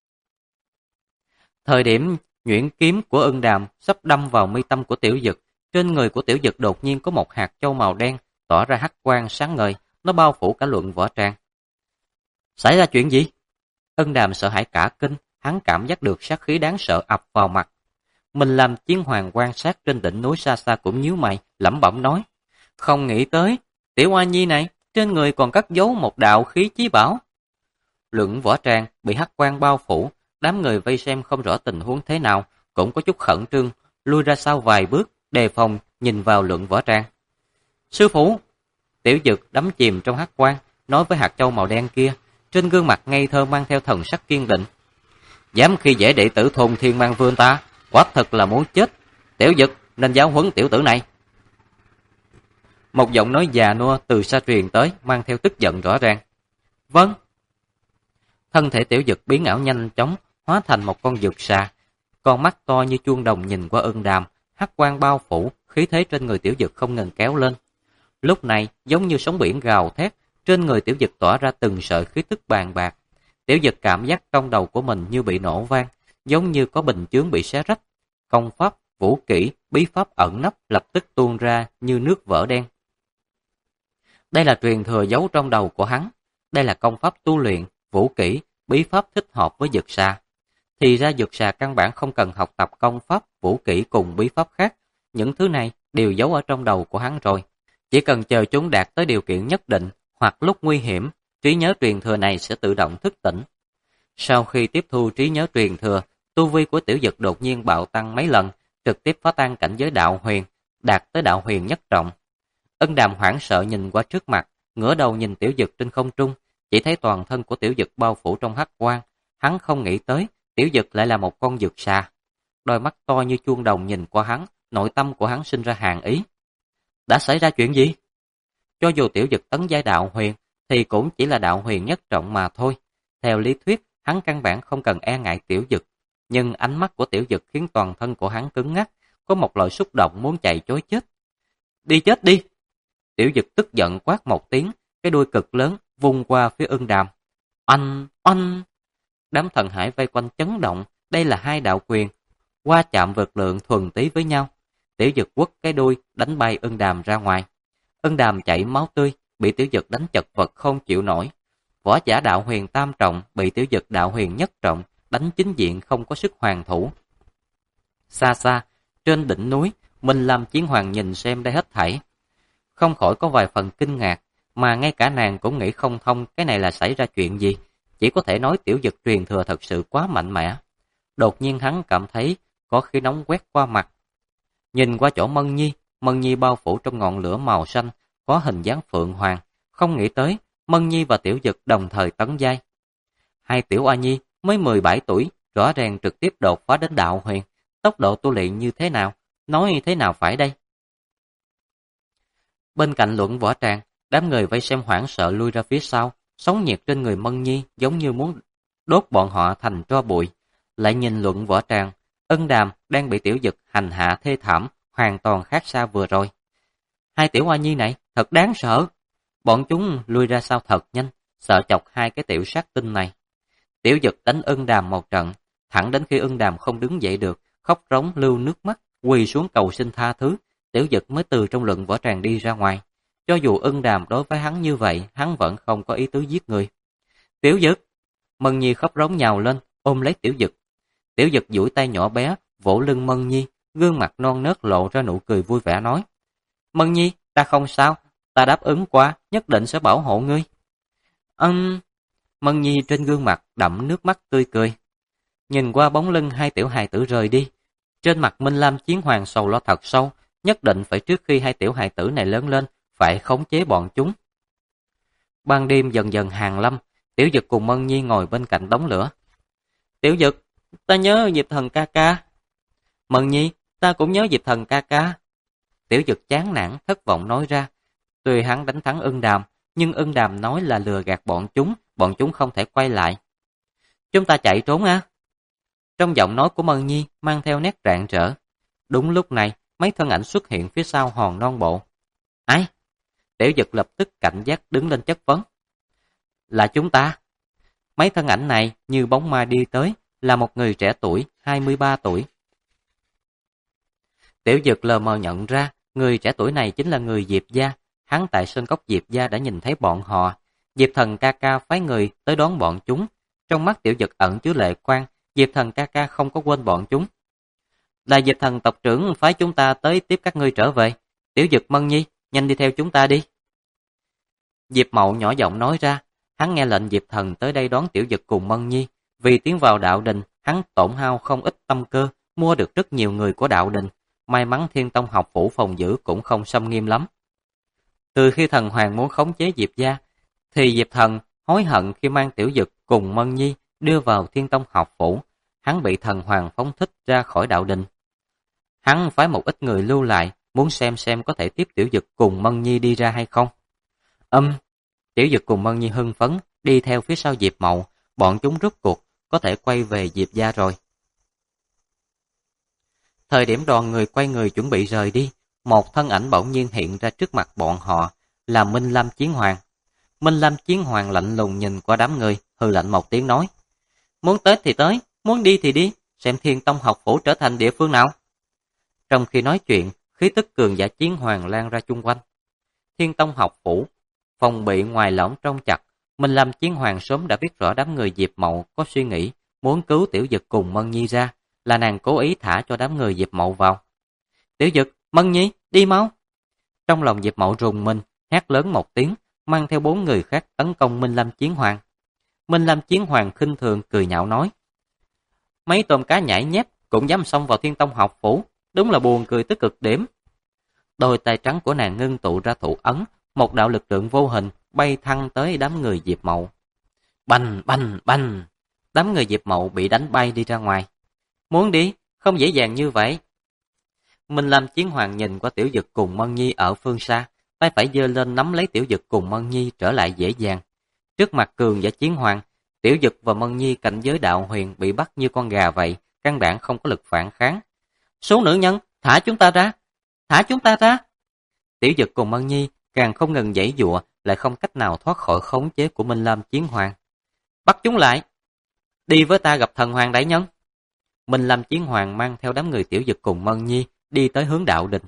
Thời điểm nhuyễn kiếm của Ưng Đàm sắp đâm vào mi tâm của Tiểu Dực, trên người của Tiểu Dực đột nhiên có một hạt châu màu đen tỏa ra hắc quang sáng ngời, nó bao phủ cả Luận Võ Trang. Xảy ra chuyện gì? Ưng Đàm sợ hãi cả kinh, hắn cảm giác được sát khí đáng sợ ập vào mặt. Mình làm chiến hoàng quan sát trên đỉnh núi xa xa cũng nhíu mày, lẩm bẩm nói, không nghĩ tới, Tiểu Oa Nhi này trên người còn cất giấu một đạo khí chí bảo. Luận Võ Trang bị hắc quang bao phủ, đám người vây xem không rõ tình huống thế nào, cũng có chút khẩn trương, lui ra sau vài bước, đề phòng nhìn vào Luận Võ Trang. Sư phụ! Tiểu Dực đắm chìm trong hắc quang, nói với hạt châu màu đen kia, trên gương mặt ngây thơ mang theo thần sắc kiên định. Dám khi dễ đệ tử thôn Thiên Mang Vương ta, quả thật là muốn chết. Tiểu Dực nên giáo huấn tiểu tử này. Một giọng nói già nua từ xa truyền tới, mang theo tức giận rõ ràng. Vâng. Thân thể Tiểu Dực biến ảo nhanh chóng, hóa thành một con dực xà. Con mắt to như chuông đồng nhìn qua Ưng Đàm, hắc quang bao phủ, khí thế trên người Tiểu Dực không ngừng kéo lên. Lúc này, giống như sóng biển gào thét, trên người Tiểu Dực tỏa ra từng sợi khí tức bàn bạc. Tiểu Dực cảm giác trong đầu của mình như bị nổ vang, giống như có bình chướng bị xé rách. Công pháp, vũ kỹ, bí pháp ẩn nấp lập tức tuôn ra như nước vỡ đen. Đây là truyền thừa giấu trong đầu của hắn. Đây là công pháp tu luyện, vũ kỹ, bí pháp thích hợp với dực xà. Thì ra dực xà căn bản không cần học tập công pháp, vũ kỹ cùng bí pháp khác. Những thứ này đều giấu ở trong đầu của hắn rồi. Chỉ cần chờ chúng đạt tới điều kiện nhất định, hoặc lúc nguy hiểm, trí nhớ truyền thừa này sẽ tự động thức tỉnh. Sau khi tiếp thu trí nhớ truyền thừa, tu vi của Tiểu Dực đột nhiên bạo tăng mấy lần, trực tiếp phá tan cảnh giới đạo huyền, đạt tới đạo huyền nhất trọng. Ân Đàm hoảng sợ nhìn qua trước mặt, ngửa đầu nhìn Tiểu Dực trên không trung, chỉ thấy toàn thân của Tiểu Dực bao phủ trong hắc quang. Hắn không nghĩ tới, Tiểu Dực lại là một con dực xà. Đôi mắt to như chuông đồng nhìn qua hắn, nội tâm của hắn sinh ra hàn ý. Đã xảy ra chuyện gì? Cho dù Tiểu Dực tấn giai đạo huyền, thì cũng chỉ là đạo huyền nhất trọng mà thôi. Theo lý thuyết, hắn căn bản không cần e ngại Tiểu Dực. Nhưng ánh mắt của Tiểu Dực khiến toàn thân của hắn cứng ngắc, có một loại xúc động muốn chạy trối chết. Đi chết đi! Tiểu Dực tức giận quát một tiếng, cái đuôi cực lớn vung qua phía Ưng Đàm. Oanh! Đám thần hải vây quanh chấn động, đây là hai đạo quyền, qua chạm vượt lượng thuần tí với nhau. Tiểu Dực quất cái đuôi, đánh bay Ưng Đàm ra ngoài. Ưng Đàm chảy máu tươi, bị Tiểu Dực đánh chật vật không chịu nổi. Võ giả đạo huyền tam trọng bị Tiểu Dực đạo huyền nhất trọng đánh chính diện không có sức hoàn thủ. Xa xa, trên đỉnh núi, Minh Lam Chiến Hoàng nhìn xem đây hết thảy, không khỏi có vài phần kinh ngạc, mà ngay cả nàng cũng nghĩ không thông cái này là xảy ra chuyện gì, chỉ có thể nói Tiểu Dực truyền thừa thật sự quá mạnh mẽ. Đột nhiên hắn cảm thấy có khí nóng quét qua mặt. Nhìn qua chỗ Mân Nhi bao phủ trong ngọn lửa màu xanh, có hình dáng phượng hoàng, không nghĩ tới Mân Nhi và Tiểu Dực đồng thời tấn giai. Hai Tiểu Oa Nhi mới 17 tuổi, rõ ràng trực tiếp đột phá đến đạo huyền, tốc độ tu luyện như thế nào, nói thế nào phải đây? Bên cạnh Luận Võ Tràng, đám người vây xem hoảng sợ lui ra phía sau, sóng nhiệt trên người Mân Nhi giống như muốn đốt bọn họ thành tro bụi. Lại nhìn Luận Võ Tràng, Ân Đàm đang bị Tiểu Dực hành hạ thê thảm, hoàn toàn khác xa vừa rồi. Hai Tiểu Oa Nhi này thật đáng sợ. Bọn chúng lui ra sau thật nhanh, sợ chọc hai cái tiểu sát tinh này. Tiểu Dực đánh Ân Đàm một trận, thẳng đến khi Ân Đàm không đứng dậy được, khóc rống lưu nước mắt, quỳ xuống cầu xin tha thứ, Tiểu Dực mới từ trong Luận Võ Tràng đi ra ngoài. Cho dù Ân Đàm đối với hắn như vậy, hắn vẫn không có ý tứ giết người. Tiểu Dực! Mân Nhi khóc rống nhào lên, ôm lấy Tiểu Dực. Tiểu Dực duỗi tay nhỏ bé, vỗ lưng Mân Nhi, gương mặt non nớt lộ ra nụ cười vui vẻ nói. Mân Nhi, ta không sao, ta đáp ứng qua, nhất định sẽ bảo hộ ngươi. Mân Nhi trên gương mặt đẫm nước mắt tươi cười. nhìn qua bóng lưng hai tiểu hài tử rời đi. Trên mặt Minh Lam Chiến Hoàng sầu lo thật sâu, nhất định phải trước khi hai tiểu hài tử này lớn lên, phải khống chế bọn chúng. Ban đêm dần dần hàng lâm, Tiểu Dực cùng Mân Nhi ngồi bên cạnh đống lửa. Tiểu Dực, ta nhớ Diệp Thần ca ca. Mân Nhi, ta cũng nhớ Diệp Thần ca ca. Tiểu Dực chán nản, thất vọng nói ra. Tuy hắn đánh thắng Ưng Đàm, nhưng Ưng Đàm nói là lừa gạt bọn chúng không thể quay lại. Chúng ta chạy trốn á. Trong giọng nói của Mân Nhi mang theo nét rạng rỡ. Đúng lúc này, mấy thân ảnh xuất hiện phía sau hòn non bộ. Ai? Tiểu Dực lập tức cảnh giác đứng lên chất vấn. Là chúng ta. Mấy thân ảnh này như bóng ma đi tới, là một người trẻ tuổi, 23 tuổi. Tiểu Dực lờ mờ nhận ra, người trẻ tuổi này chính là người Diệp gia. Hắn tại Sơn Cốc Diệp gia đã nhìn thấy bọn họ. Diệp Thần ca ca phái người tới đón bọn chúng. Trong mắt Tiểu Dực ẩn chứa lệ quan, Diệp Thần ca ca không có quên bọn chúng. Là Diệp Thần tộc trưởng phái chúng ta tới tiếp các ngươi trở về. Tiểu Dực, Mân Nhi, nhanh đi theo chúng ta đi. Diệp Mậu nhỏ giọng nói ra, hắn nghe lệnh Diệp Thần tới đây đón Tiểu Dực cùng Mân Nhi. Vì tiến vào đạo đình, hắn tổn hao không ít tâm cơ, mua được rất nhiều người của đạo đình. May mắn Thiên Tông học phủ phòng giữ cũng không xâm nghiêm lắm. Từ khi Thần Hoàng muốn khống chế Diệp gia, thì Diệp Thần hối hận khi mang Tiểu Dực cùng Mân Nhi đưa vào Thiên Tông học phủ. Hắn bị Thần Hoàng phóng thích ra khỏi đạo đình. Hắn phái một ít người lưu lại, muốn xem có thể tiếp Tiểu Dực cùng Mân Nhi đi ra hay không. Tiểu Dực cùng Mân Nhi hưng phấn, đi theo phía sau Diệp Mậu, bọn chúng rút cuộc, có thể quay về Diệp gia rồi. Thời điểm đoàn người quay người chuẩn bị rời đi, một thân ảnh bỗng nhiên hiện ra trước mặt bọn họ, là Minh Lam Chiến Hoàng. Minh Lam Chiến Hoàng lạnh lùng nhìn qua đám người, hừ lạnh một tiếng nói. Muốn tới thì tới, muốn đi thì đi, xem Thiên Tông học phủ trở thành địa phương nào. Trong khi nói chuyện, khí tức cường giả Chiến Hoàng lan ra chung quanh. Thiên Tông học phủ, phòng bị ngoài lõm trong chặt, Minh Lam Chiến Hoàng sớm đã biết rõ đám người Diệp Mậu có suy nghĩ muốn cứu Tiểu Dực cùng Mân Nhi ra, là nàng cố ý thả cho đám người Diệp Mậu vào. Tiểu Dực, Mân Nhi, đi mau. Trong lòng Diệp Mậu rùng mình, hét lớn một tiếng, mang theo 4 người khác tấn công Minh Lam Chiến Hoàng. Minh Lam Chiến Hoàng khinh thường cười nhạo nói. Mấy tôm cá nhảy nhép cũng dám xông vào Thiên Tông học phủ, đúng là buồn cười tới cực điểm. Đôi tay trắng của nàng ngưng tụ ra thủ ấn, một đạo lực lượng vô hình bay thăng tới đám người Diệp Mậu. Bành bành bành, đám người Diệp Mậu bị đánh bay đi ra ngoài. Muốn đi, không dễ dàng như vậy. Minh Lam Chiến Hoàng nhìn qua Tiểu Dực cùng Mân Nhi ở phương xa, tay phải giơ lên nắm lấy Tiểu Dực cùng Mân Nhi trở lại dễ dàng. Trước mặt cường giả Chiến Hoàng, Tiểu Dực và Mân Nhi cảnh giới đạo huyền bị bắt như con gà vậy, căn bản không có lực phản kháng. Số nữ nhân, thả chúng ta ra! Thả chúng ta ra! Tiểu Dực cùng Mân Nhi càng không ngừng giãy giụa, lại không cách nào thoát khỏi khống chế của Minh Lam Chiến Hoàng. Bắt chúng lại! Đi với ta gặp Thần Hoàng đại nhân! Minh Lam Chiến Hoàng mang theo đám người Tiểu Dực cùng Mân Nhi đi tới hướng đạo đình.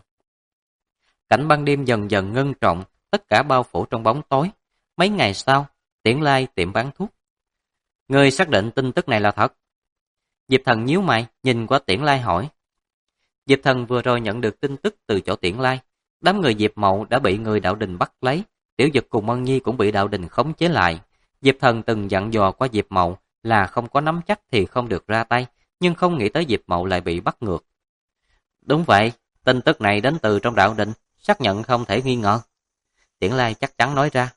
Cảnh ban đêm dần dần ngân trọng, tất cả bao phủ trong bóng tối. Mấy ngày sau, Tiễn Lai tiệm bán thuốc. Người xác định tin tức này là thật. Diệp Thần nhíu mày, nhìn qua Tiễn Lai hỏi. Diệp Thần vừa rồi nhận được tin tức từ chỗ Tiễn Lai. Đám người Diệp Mậu đã bị người đạo đình bắt lấy. Tiểu Dực cùng Mân Nhi cũng bị đạo đình khống chế lại. Diệp Thần từng dặn dò qua Diệp Mậu là không có nắm chắc thì không được ra tay, nhưng không nghĩ tới Diệp Mậu lại bị bắt ngược. Đúng vậy, tin tức này đến từ trong đạo đình, xác nhận không thể nghi ngờ. Tiễn Lai chắc chắn nói ra.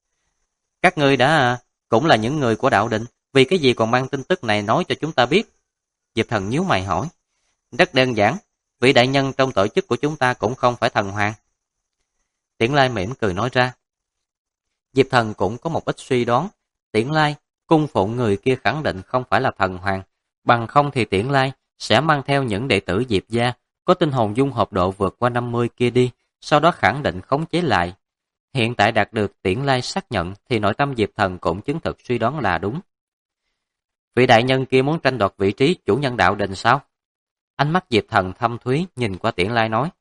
Các ngươi đã cũng là những người của đạo đình, vì cái gì còn mang tin tức này nói cho chúng ta biết? Diệp Thần nhíu mày hỏi. Rất đơn giản, vị đại nhân trong tổ chức của chúng ta cũng không phải Thần Hoàng. Tiễn Lai mỉm cười nói ra. Diệp Thần cũng có một ít suy đoán. Tiễn Lai, cung phụng người kia khẳng định không phải là Thần Hoàng, bằng không thì Tiễn Lai sẽ mang theo những đệ tử Diệp gia có tinh hồn dung hợp độ vượt qua 50 kia đi, sau đó khẳng định khống chế lại. Hiện tại đạt được Tiễn Lai xác nhận thì nội tâm Diệp Thần cũng chứng thực suy đoán là đúng. Vị đại nhân kia muốn tranh đoạt vị trí chủ nhân đạo đình sao? Ánh mắt Diệp Thần thâm thúy nhìn qua Tiễn Lai nói.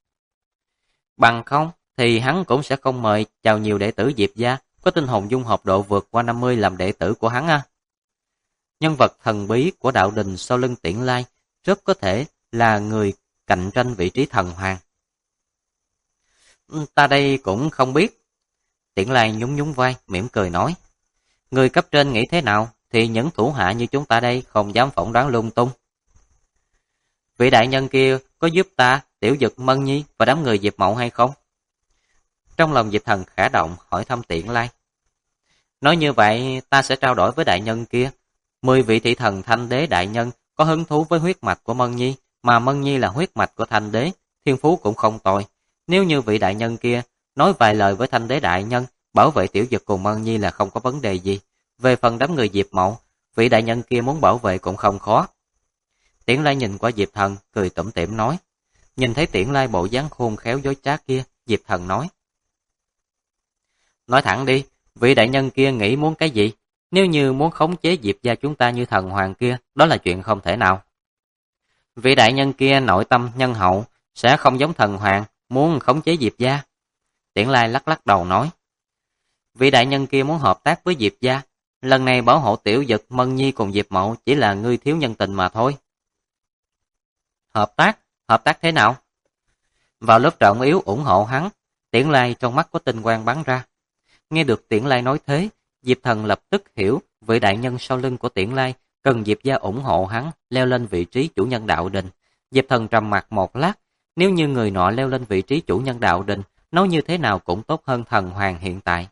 Bằng không thì hắn cũng sẽ không mời chào nhiều đệ tử Diệp gia có tinh hồn dung hợp độ vượt qua 50 làm đệ tử của hắn à. Nhân vật thần bí của đạo đình sau lưng Tiễn Lai rất có thể là người cạnh tranh vị trí Thần Hoàng. Ta đây cũng không biết. Tiễn Lai nhún nhún vai, mỉm cười nói. Người cấp trên nghĩ thế nào thì những thủ hạ như chúng ta đây không dám phỏng đoán lung tung. Vị đại nhân kia có giúp ta, Tiểu Dực, Mân Nhi và đám người Diệp Mậu hay không? Trong lòng Diệp Thần khẽ động hỏi thăm Tiễn Lai. Nói như vậy, ta sẽ trao đổi với đại nhân kia. 10 vị thị thần Thanh Đế đại nhân có hứng thú với huyết mạch của Mân Nhi, mà Mân Nhi là huyết mạch của Thanh Đế, thiên phú cũng không tồi. Nếu như vị đại nhân kia nói vài lời với Thanh Đế đại nhân, bảo vệ Tiểu Dực cùng Mân Nhi là không có vấn đề gì. Về phần đám người Diệp Mậu, vị đại nhân kia muốn bảo vệ cũng không khó. Tiễn Lai nhìn qua Diệp Thần, cười tủm tỉm nói. Nhìn thấy Tiễn Lai bộ dáng khôn khéo dối trá kia, Diệp Thần nói. Nói thẳng đi, vị đại nhân kia nghĩ muốn cái gì? Nếu như muốn khống chế Diệp gia chúng ta như thần hoàng kia, đó là chuyện không thể nào. Vị đại nhân kia nội tâm nhân hậu, sẽ không giống thần hoàng, muốn khống chế Diệp gia. Tiễn Lai lắc lắc đầu nói. Vị đại nhân kia muốn hợp tác với Diệp gia, lần này bảo hộ Tiểu Dực, Mân Nhi cùng Diệp Mậu chỉ là ngươi thiếu nhân tình mà thôi. Hợp tác thế nào? Vào lúc trọng yếu ủng hộ hắn, Tiễn Lai trong mắt có tinh quang bắn ra. Nghe được Tiễn Lai nói thế, Diệp Thần lập tức hiểu vị đại nhân sau lưng của Tiễn Lai cần Diệp gia ủng hộ hắn leo lên vị trí chủ nhân đạo đình. Diệp Thần trầm mặc một lát, nếu như người nọ leo lên vị trí chủ nhân đạo đình, nói như thế nào cũng tốt hơn thần hoàng hiện tại.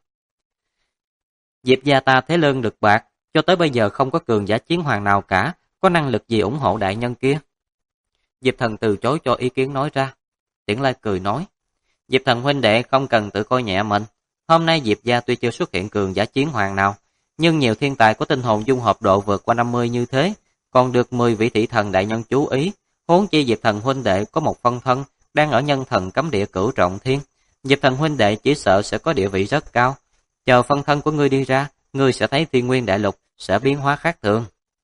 Diệp gia ta thế lương được bạc, cho tới bây giờ không có cường giả chiến hoàng nào cả, có năng lực gì ủng hộ đại nhân kia? Diệp Thần từ chối cho ý kiến nói ra. Tiễn Lai cười nói, Diệp Thần huynh đệ không cần tự coi nhẹ mình. Hôm nay Diệp gia tuy chưa xuất hiện cường giả chiến hoàng nào, nhưng nhiều thiên tài có tinh hồn dung hợp độ vượt qua 50 như thế, còn được 10 vị thị thần đại nhân chú ý. Huống chi Diệp Thần huynh đệ có một phân thân đang ở nhân thần cấm địa Cửu Trọng Thiên. Diệp Thần huynh đệ chỉ sợ sẽ có địa vị rất cao. Chờ phân thân của ngươi đi ra, ngươi sẽ thấy Thiên Nguyên Đại Lục sẽ biến hóa khác thường.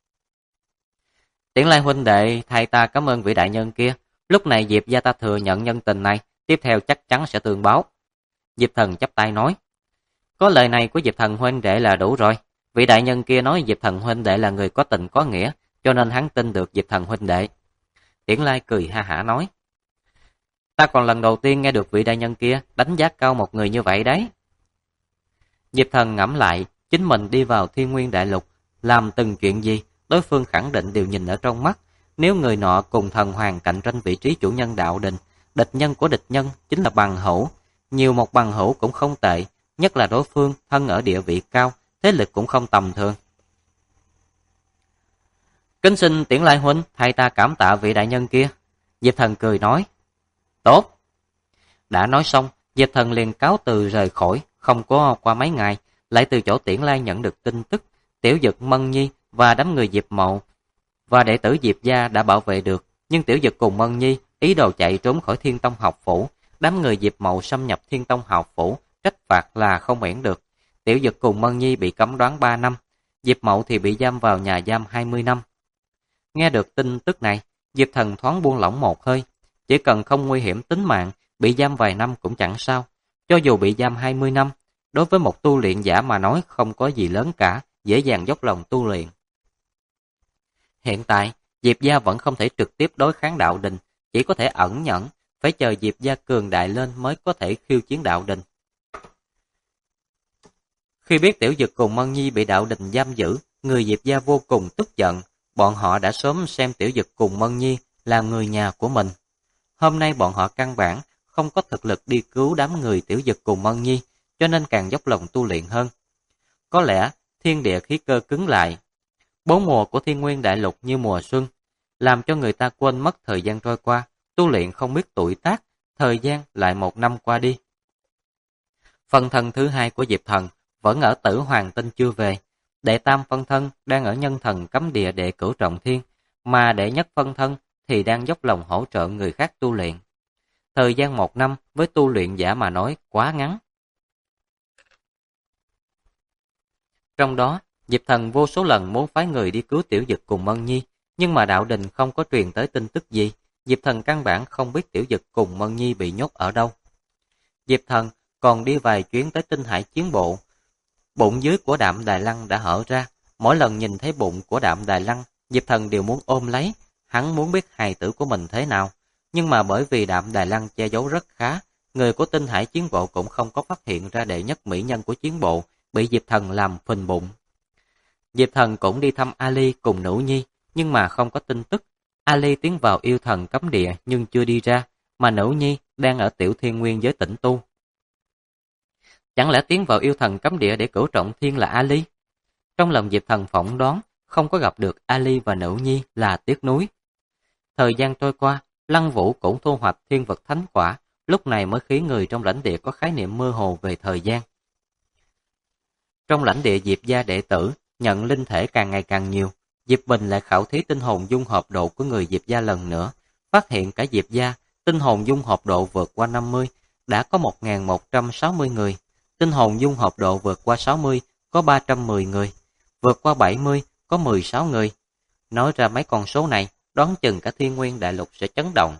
Tiễn Lai huynh đệ, thay ta cảm ơn vị đại nhân kia. Lúc này Diệp gia ta thừa nhận nhân tình này, tiếp theo chắc chắn sẽ tương báo. Diệp Thần chắp tay nói. Có lời này của Diệp Thần huynh đệ là đủ rồi. Vị đại nhân kia nói Diệp Thần huynh đệ là người có tình có nghĩa, cho nên hắn tin được Diệp Thần huynh đệ. Tiễn Lai cười ha hả nói. Ta còn lần đầu tiên nghe được vị đại nhân kia đánh giá cao một người như vậy đấy. Diệp Thần ngẫm lại, chính mình đi vào Thiên Nguyên Đại Lục, làm từng chuyện gì, đối phương khẳng định đều nhìn ở trong mắt. Nếu người nọ cùng thần hoàng cạnh tranh vị trí chủ nhân đạo đình, địch nhân của địch nhân chính là bằng hữu. Nhiều một bằng hữu cũng không tệ, nhất là đối phương thân ở địa vị cao, thế lực cũng không tầm thường. Kính xin Tiễn Lai huynh thay ta cảm tạ vị đại nhân kia. Diệp Thần cười nói. Tốt. Đã nói xong, Diệp Thần liền cáo từ rời khỏi, không có qua mấy ngày, lại từ chỗ Tiễn Lai nhận được tin tức, Tiểu Dực, Mân Nhi và đám người Diệp Mậu và đệ tử Diệp gia đã bảo vệ được, nhưng Tiểu Dực cùng Mân Nhi ý đồ chạy trốn khỏi Thiên Tông học phủ, đám người Diệp Mậu xâm nhập Thiên Tông học phủ, trách phạt là không miễn được. Tiểu Dực cùng Mân Nhi bị cấm đoán 3 năm, Diệp Mậu thì bị giam vào nhà giam 20 năm. Nghe được tin tức này, Diệp Thần thoáng buông lỏng một hơi, chỉ cần không nguy hiểm tính mạng, bị giam vài năm cũng chẳng sao. Cho dù bị giam 20 năm, đối với một tu luyện giả mà nói không có gì lớn cả, dễ dàng dốc lòng tu luyện. Hiện tại, Diệp gia vẫn không thể trực tiếp đối kháng đạo đình, chỉ có thể ẩn nhẫn, phải chờ Diệp gia cường đại lên mới có thể khiêu chiến đạo đình. Khi biết Tiểu Dực cùng Mân Nhi bị đạo đình giam giữ, người Diệp gia vô cùng tức giận, bọn họ đã sớm xem Tiểu Dực cùng Mân Nhi là người nhà của mình. Hôm nay bọn họ căn bản không có thực lực đi cứu đám người Tiểu Dực cùng Mân Nhi, cho nên càng dốc lòng tu luyện hơn. Có lẽ thiên địa khí cơ cứng lại. 4 mùa của Thiên Nguyên Đại Lục như mùa xuân, làm cho người ta quên mất thời gian trôi qua, tu luyện không biết tuổi tác, thời gian lại 1 năm qua đi. Phân thân thứ 2 của Diệp Thần vẫn ở Tử Hoàng Tinh chưa về, đệ tam phân thân đang ở nhân thần cấm địa đệ Cửu Trọng Thiên, mà đệ nhất phân thân thì đang dốc lòng hỗ trợ người khác tu luyện. Thời gian 1 năm với tu luyện giả mà nói quá ngắn. Trong đó, Diệp Thần vô số lần muốn phái người đi cứu Tiểu Dực cùng Mân Nhi, nhưng mà đạo đình không có truyền tới tin tức gì. Diệp Thần căn bản không biết Tiểu Dực cùng Mân Nhi bị nhốt ở đâu. Diệp Thần còn đi vài chuyến tới Tinh Hải Chiến Bộ. Bụng dưới của Đạm Đài Lăng đã hở ra. Mỗi lần nhìn thấy bụng của Đạm Đài Lăng, Diệp Thần đều muốn ôm lấy. Hắn muốn biết hài tử của mình thế nào. Nhưng mà bởi vì Đạm Đài Lăng che giấu rất khá, người của Tinh Hải Chiến Bộ cũng không có phát hiện ra đệ nhất mỹ nhân của Chiến Bộ bị Diệp Thần làm phình bụng. Diệp Thần cũng đi thăm Ali cùng nữ nhi, nhưng mà không có tin tức. Ali tiến vào yêu thần cấm địa nhưng chưa đi ra, mà nữ nhi đang ở tiểu thiên nguyên giới tĩnh tu. Chẳng lẽ tiến vào yêu thần cấm địa để cửu trọng thiên là Ali? Trong lòng Diệp Thần phỏng đoán, không có gặp được Ali và nữ nhi là tiếc nuối. Thời gian trôi qua, Lăng Vũ cũng thu hoạch thiên vật thánh quả, lúc này mới khiến người trong lãnh địa có khái niệm mơ hồ về thời gian. Trong lãnh địa Diệp gia đệ tử, nhận linh thể càng ngày càng nhiều. Diệp Bình lại khảo thí tinh hồn dung hợp độ của người Diệp gia lần nữa, phát hiện cả Diệp gia, tinh hồn dung hợp độ vượt qua 50, đã có 1.160 người. Tinh hồn dung hợp độ vượt qua 60, có 310 người. Vượt qua 70, có 16 người. Nói ra mấy con số này, đoán chừng cả thiên nguyên đại lục sẽ chấn động.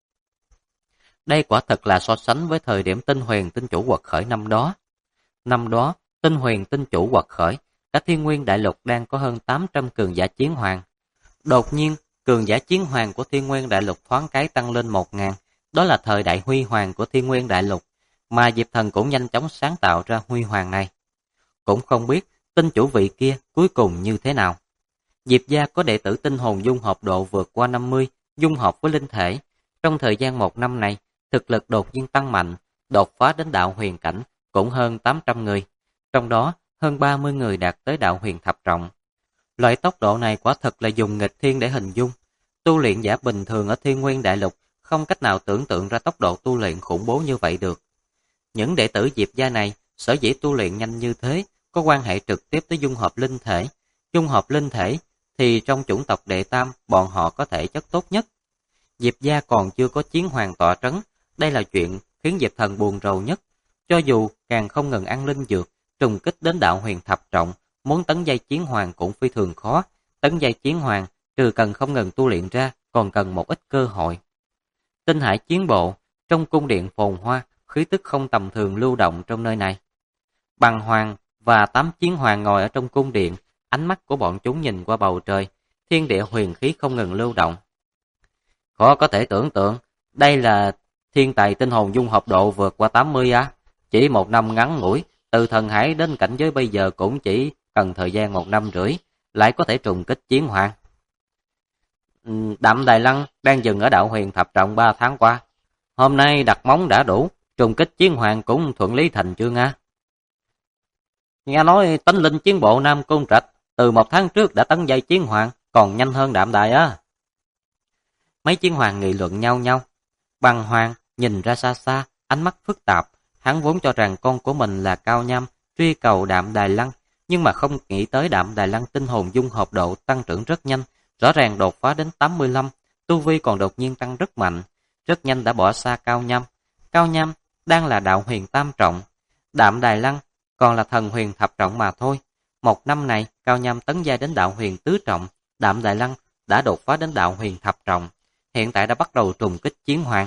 Đây quả thật là so sánh với thời điểm tinh huyền tinh chủ quật khởi năm đó. Năm đó, tinh huyền tinh chủ quật khởi, cả thiên nguyên đại lục đang có hơn 800 cường giả chiến hoàng. Đột nhiên, cường giả chiến hoàng của thiên nguyên đại lục thoáng cái tăng lên 1.000, đó là thời đại huy hoàng của thiên nguyên đại lục, mà Diệp Thần cũng nhanh chóng sáng tạo ra huy hoàng này. Cũng không biết tinh chủ vị kia cuối cùng như thế nào. Diệp gia có đệ tử tinh hồn dung hợp độ vượt qua 50, dung hợp với linh thể. Trong thời gian 1 năm này, thực lực đột nhiên tăng mạnh, đột phá đến đạo huyền cảnh, cũng hơn 800 người. Trong đó, hơn 30 người đạt tới đạo huyền thập trọng. Loại tốc độ này quả thật là dùng nghịch thiên để hình dung. Tu luyện giả bình thường ở thiên nguyên đại lục không cách nào tưởng tượng ra tốc độ tu luyện khủng bố như vậy được. Những đệ tử Diệp gia này sở dĩ tu luyện nhanh như thế có quan hệ trực tiếp tới dung hợp linh thể. Dung hợp linh thể thì trong chủng tộc đệ tam bọn họ có thể chất tốt nhất. Diệp gia còn chưa có chiến hoàng tọa trấn, đây là chuyện khiến Diệp Thần buồn rầu nhất. Cho dù càng không ngừng ăn linh dược, trùng kích đến đạo huyền thập trọng, muốn tấn giai chiến hoàng cũng phi thường khó. Tấn giai chiến hoàng, trừ cần không ngừng tu luyện ra, còn cần một ít cơ hội. Tinh hải chiến bộ, trong cung điện phồn hoa, khí tức không tầm thường lưu động trong nơi này. Bằng hoàng và 8 chiến hoàng ngồi ở trong cung điện, ánh mắt của bọn chúng nhìn qua bầu trời, thiên địa huyền khí không ngừng lưu động. Khó có thể tưởng tượng, đây là thiên tài tinh hồn dung hợp độ vượt qua 80 á. Chỉ 1 năm ngắn ngủi, từ thần hải đến cảnh giới bây giờ cũng chỉ cần thời gian 1 năm rưỡi, lại có thể trùng kích chiến hoàng. Đạm Đài Lăng đang dừng ở đạo huyền thập trọng 3 tháng qua. Hôm nay đặt móng đã đủ, trùng kích chiến hoàng cũng thuận lý thành chương á. Nghe nói tánh linh chiến bộ Nam Cung Trạch từ 1 tháng trước đã tấn giai chiến hoàng, còn nhanh hơn Đạm Đài á. Mấy chiến hoàng nghị luận nhau nhau. Bằng hoàng nhìn ra xa xa, ánh mắt phức tạp. Hắn vốn cho rằng con của mình là Cao Nham, truy cầu Đạm Đài Lăng, nhưng mà không nghĩ tới Đạm Đài Lăng tinh hồn dung hợp độ tăng trưởng rất nhanh, rõ ràng đột phá đến 85, tu vi còn đột nhiên tăng rất mạnh, rất nhanh đã bỏ xa Cao Nham. Cao Nham đang là đạo huyền tam trọng, Đạm Đài Lăng còn là thần huyền thập trọng mà thôi. 1 năm này, Cao Nham tấn giai đến đạo huyền tứ trọng, Đạm Đài Lăng đã đột phá đến đạo huyền thập trọng, hiện tại đã bắt đầu trùng kích chiến hoàng.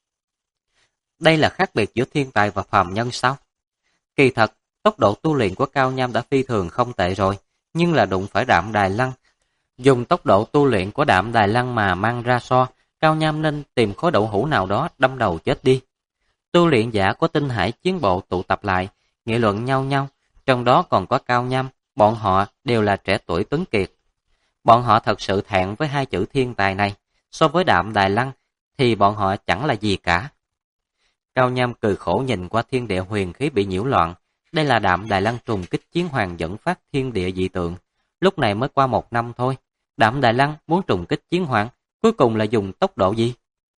Đây là khác biệt giữa thiên tài và phàm nhân sao? Kỳ thật, tốc độ tu luyện của Cao Nham đã phi thường không tệ rồi, nhưng là đụng phải Đạm Đài Lăng. Dùng tốc độ tu luyện của Đạm Đài Lăng mà mang ra so, Cao Nham nên tìm khối đậu hũ nào đó đâm đầu chết đi. Tu luyện giả của tinh hải chiến bộ tụ tập lại, nghị luận nhau nhau, trong đó còn có Cao Nham, bọn họ đều là trẻ tuổi tuấn kiệt. Bọn họ thật sự thẹn với 2 chữ thiên tài này, so với Đạm Đài Lăng thì bọn họ chẳng là gì cả. Cao Nham cười khổ nhìn qua thiên địa huyền khí bị nhiễu loạn, đây là Đạm Đài Lăng trùng kích chiến hoàng dẫn phát thiên địa dị tượng, lúc này mới qua 1 năm thôi. Đạm Đài Lăng muốn trùng kích chiến hoàng, cuối cùng là dùng tốc độ gì?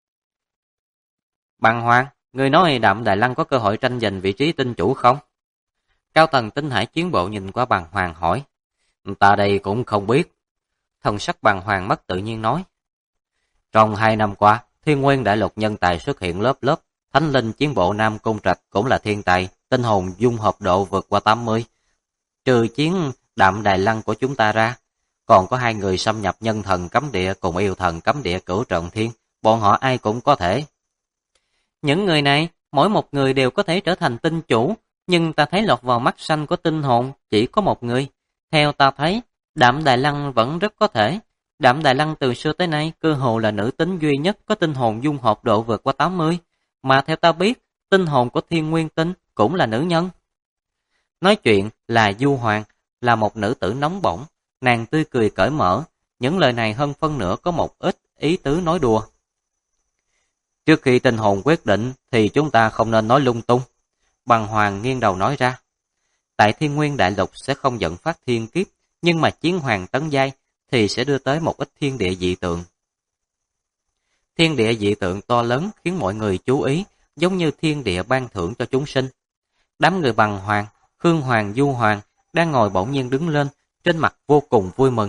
Bằng hoàng, người nói Đạm Đài Lăng có cơ hội tranh giành vị trí tinh chủ không? Cao tầng tinh hải chiến bộ nhìn qua Bằng Hoàng hỏi. Ta đây cũng không biết. Thần sắc Bằng Hoàng mất tự nhiên nói. Trong 2 năm qua, thiên nguyên đại lục nhân tài xuất hiện lớp lớp. Thánh linh chiến bộ Nam Cung Trạch cũng là thiên tài, tinh hồn dung hợp độ vượt qua 80. Trừ chiến Đạm Đài Lăng của chúng ta ra, còn có 2 người xâm nhập nhân thần cấm địa cùng yêu thần cấm địa Cửu Trọng Thiên, bọn họ ai cũng có thể. Những người này, mỗi một người đều có thể trở thành tinh chủ, nhưng ta thấy lọt vào mắt xanh của tinh hồn chỉ có 1 người. Theo ta thấy, Đạm Đài Lăng vẫn rất có thể. Đạm Đài Lăng từ xưa tới nay cơ hồ là nữ tính duy nhất có tinh hồn dung hợp độ vượt qua 80, mà theo ta biết, tinh hồn của Thiên Nguyên Tinh cũng là nữ nhân. Nói chuyện là Du Hoàng, là một nữ tử nóng bỏng, Nàng tươi cười cởi mở, những lời này hơn phân nửa có một ít ý tứ nói đùa. Trước khi tinh hồn quyết định thì chúng ta không nên nói lung tung. Bằng Hoàng nghiêng đầu nói ra. Tại Thiên Nguyên Đại Lục sẽ không dẫn phát thiên kiếp, nhưng mà chiến hoàng tấn giai thì sẽ đưa tới một ít thiên địa dị tượng. Thiên địa dị tượng to lớn khiến mọi người chú ý, giống như thiên địa ban thưởng cho chúng sinh. Đám người Bằng Hoàng, Khương Hoàng, Du Hoàng đang ngồi bỗng nhiên đứng lên, trên mặt vô cùng vui mừng.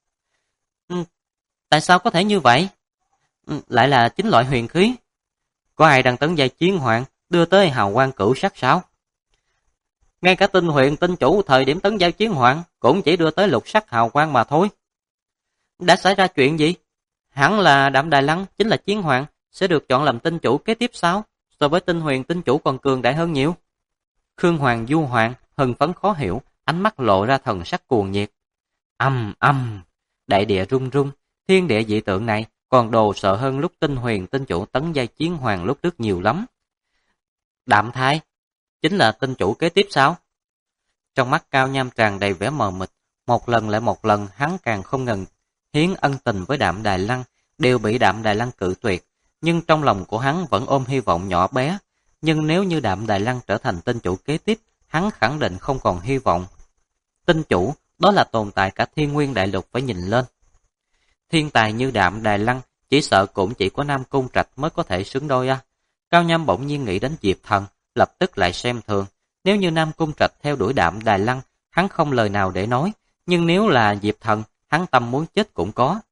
Tại sao có thể như vậy? Lại là chính loại huyền khí. Có ai đang tấn giai chiến hoàng đưa tới hào quang cửu sắc sao? Ngay cả tinh huyền tinh chủ thời điểm tấn giai chiến hoàng cũng chỉ đưa tới lục sắc hào quang mà thôi. Đã xảy ra chuyện gì? Hẳn là Đạm Đài Lăng chính là chiến hoàng sẽ được chọn làm tinh chủ kế tiếp sao? So với tinh huyền tinh chủ còn cường đại hơn nhiều. Khương Hoàng, Du Hoàng hưng phấn khó hiểu, ánh mắt lộ ra thần sắc cuồng nhiệt. Âm, đại địa rung rung, thiên địa dị tượng này còn đồ sợ hơn lúc tinh huyền tinh chủ tấn giai chiến hoàng lúc trước nhiều lắm. Đạm Thai chính là tinh chủ kế tiếp sao? Trong mắt Cao Nham tràn đầy vẻ mờ mịt, một lần lại một lần hắn càng không ngừng hiến ân tình với Đạm Đài Lăng, đều bị Đạm Đài Lăng cự tuyệt, nhưng trong lòng của hắn vẫn ôm hy vọng nhỏ bé. Nhưng nếu như Đạm Đài Lăng trở thành tinh chủ kế tiếp, hắn khẳng định không còn hy vọng. Tinh chủ, đó là tồn tại cả Thiên Nguyên Đại Lục phải nhìn lên. Thiên tài như Đạm Đài Lăng, chỉ sợ cũng chỉ có Nam Cung Trạch mới có thể xứng đôi à. Cao Nham bỗng nhiên nghĩ đến Diệp Thần, lập tức lại xem thường. Nếu như Nam Cung Trạch theo đuổi Đạm Đài Lăng, hắn không lời nào để nói, nhưng nếu là Diệp Thần, hắn tâm muốn chết cũng có.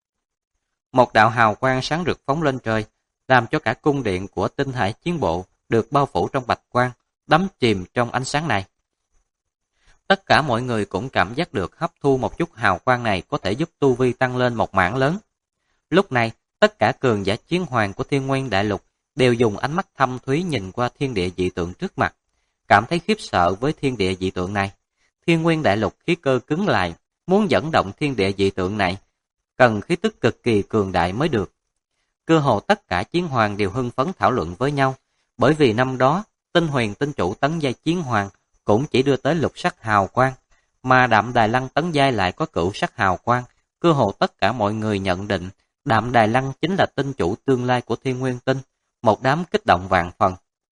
Một đạo hào quang sáng rực phóng lên trời, làm cho cả cung điện của Tinh Hải Chiến Bộ được bao phủ trong bạch quang, đắm chìm trong ánh sáng này. Tất cả mọi người cũng cảm giác được hấp thu một chút hào quang này có thể giúp tu vi tăng lên một mảng lớn. Lúc này, tất cả cường giả chiến hoàng của Thiên Nguyên Đại Lục đều dùng ánh mắt thâm thúy nhìn qua thiên địa dị tượng trước mặt, cảm thấy khiếp sợ với thiên địa dị tượng này. Thiên Nguyên Đại Lục khí cơ cứng lại, muốn dẫn động thiên địa dị tượng này, cần khí tức cực kỳ cường đại mới được. Cơ hồ tất cả chiến hoàng đều hưng phấn thảo luận với nhau, bởi vì năm đó, tinh huyền tinh chủ tấn giai chiến hoàng cũng chỉ đưa tới lục sắc hào quang, mà Đạm Đài Lăng tấn giai lại có cửu sắc hào quang. Cơ hồ tất cả mọi người nhận định Đạm Đài Lăng chính là tinh chủ tương lai của Thiên Nguyên Tinh, một đám kích động vạn phần.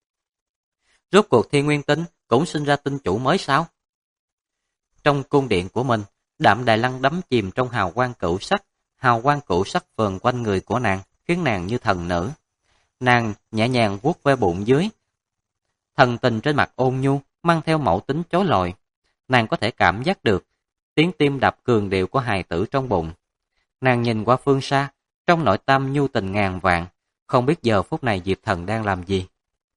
Rốt cuộc Thiên Nguyên Tinh cũng sinh ra tinh chủ mới sao? Trong cung điện của mình, Đạm Đài Lăng đắm chìm trong hào quang cửu sắc vờn quanh người của nàng, khiến nàng như thần nữ. Nàng nhẹ nhàng vuốt ve bụng dưới, thần tình trên mặt ôn nhu, mang theo mẫu tính chối lòi. Nàng có thể cảm giác được tiếng tim đập cường điệu của hài tử trong bụng. Nàng nhìn qua phương xa, trong nội tâm nhu tình ngàn vạn, không biết giờ phút này Diệp Thần đang làm gì.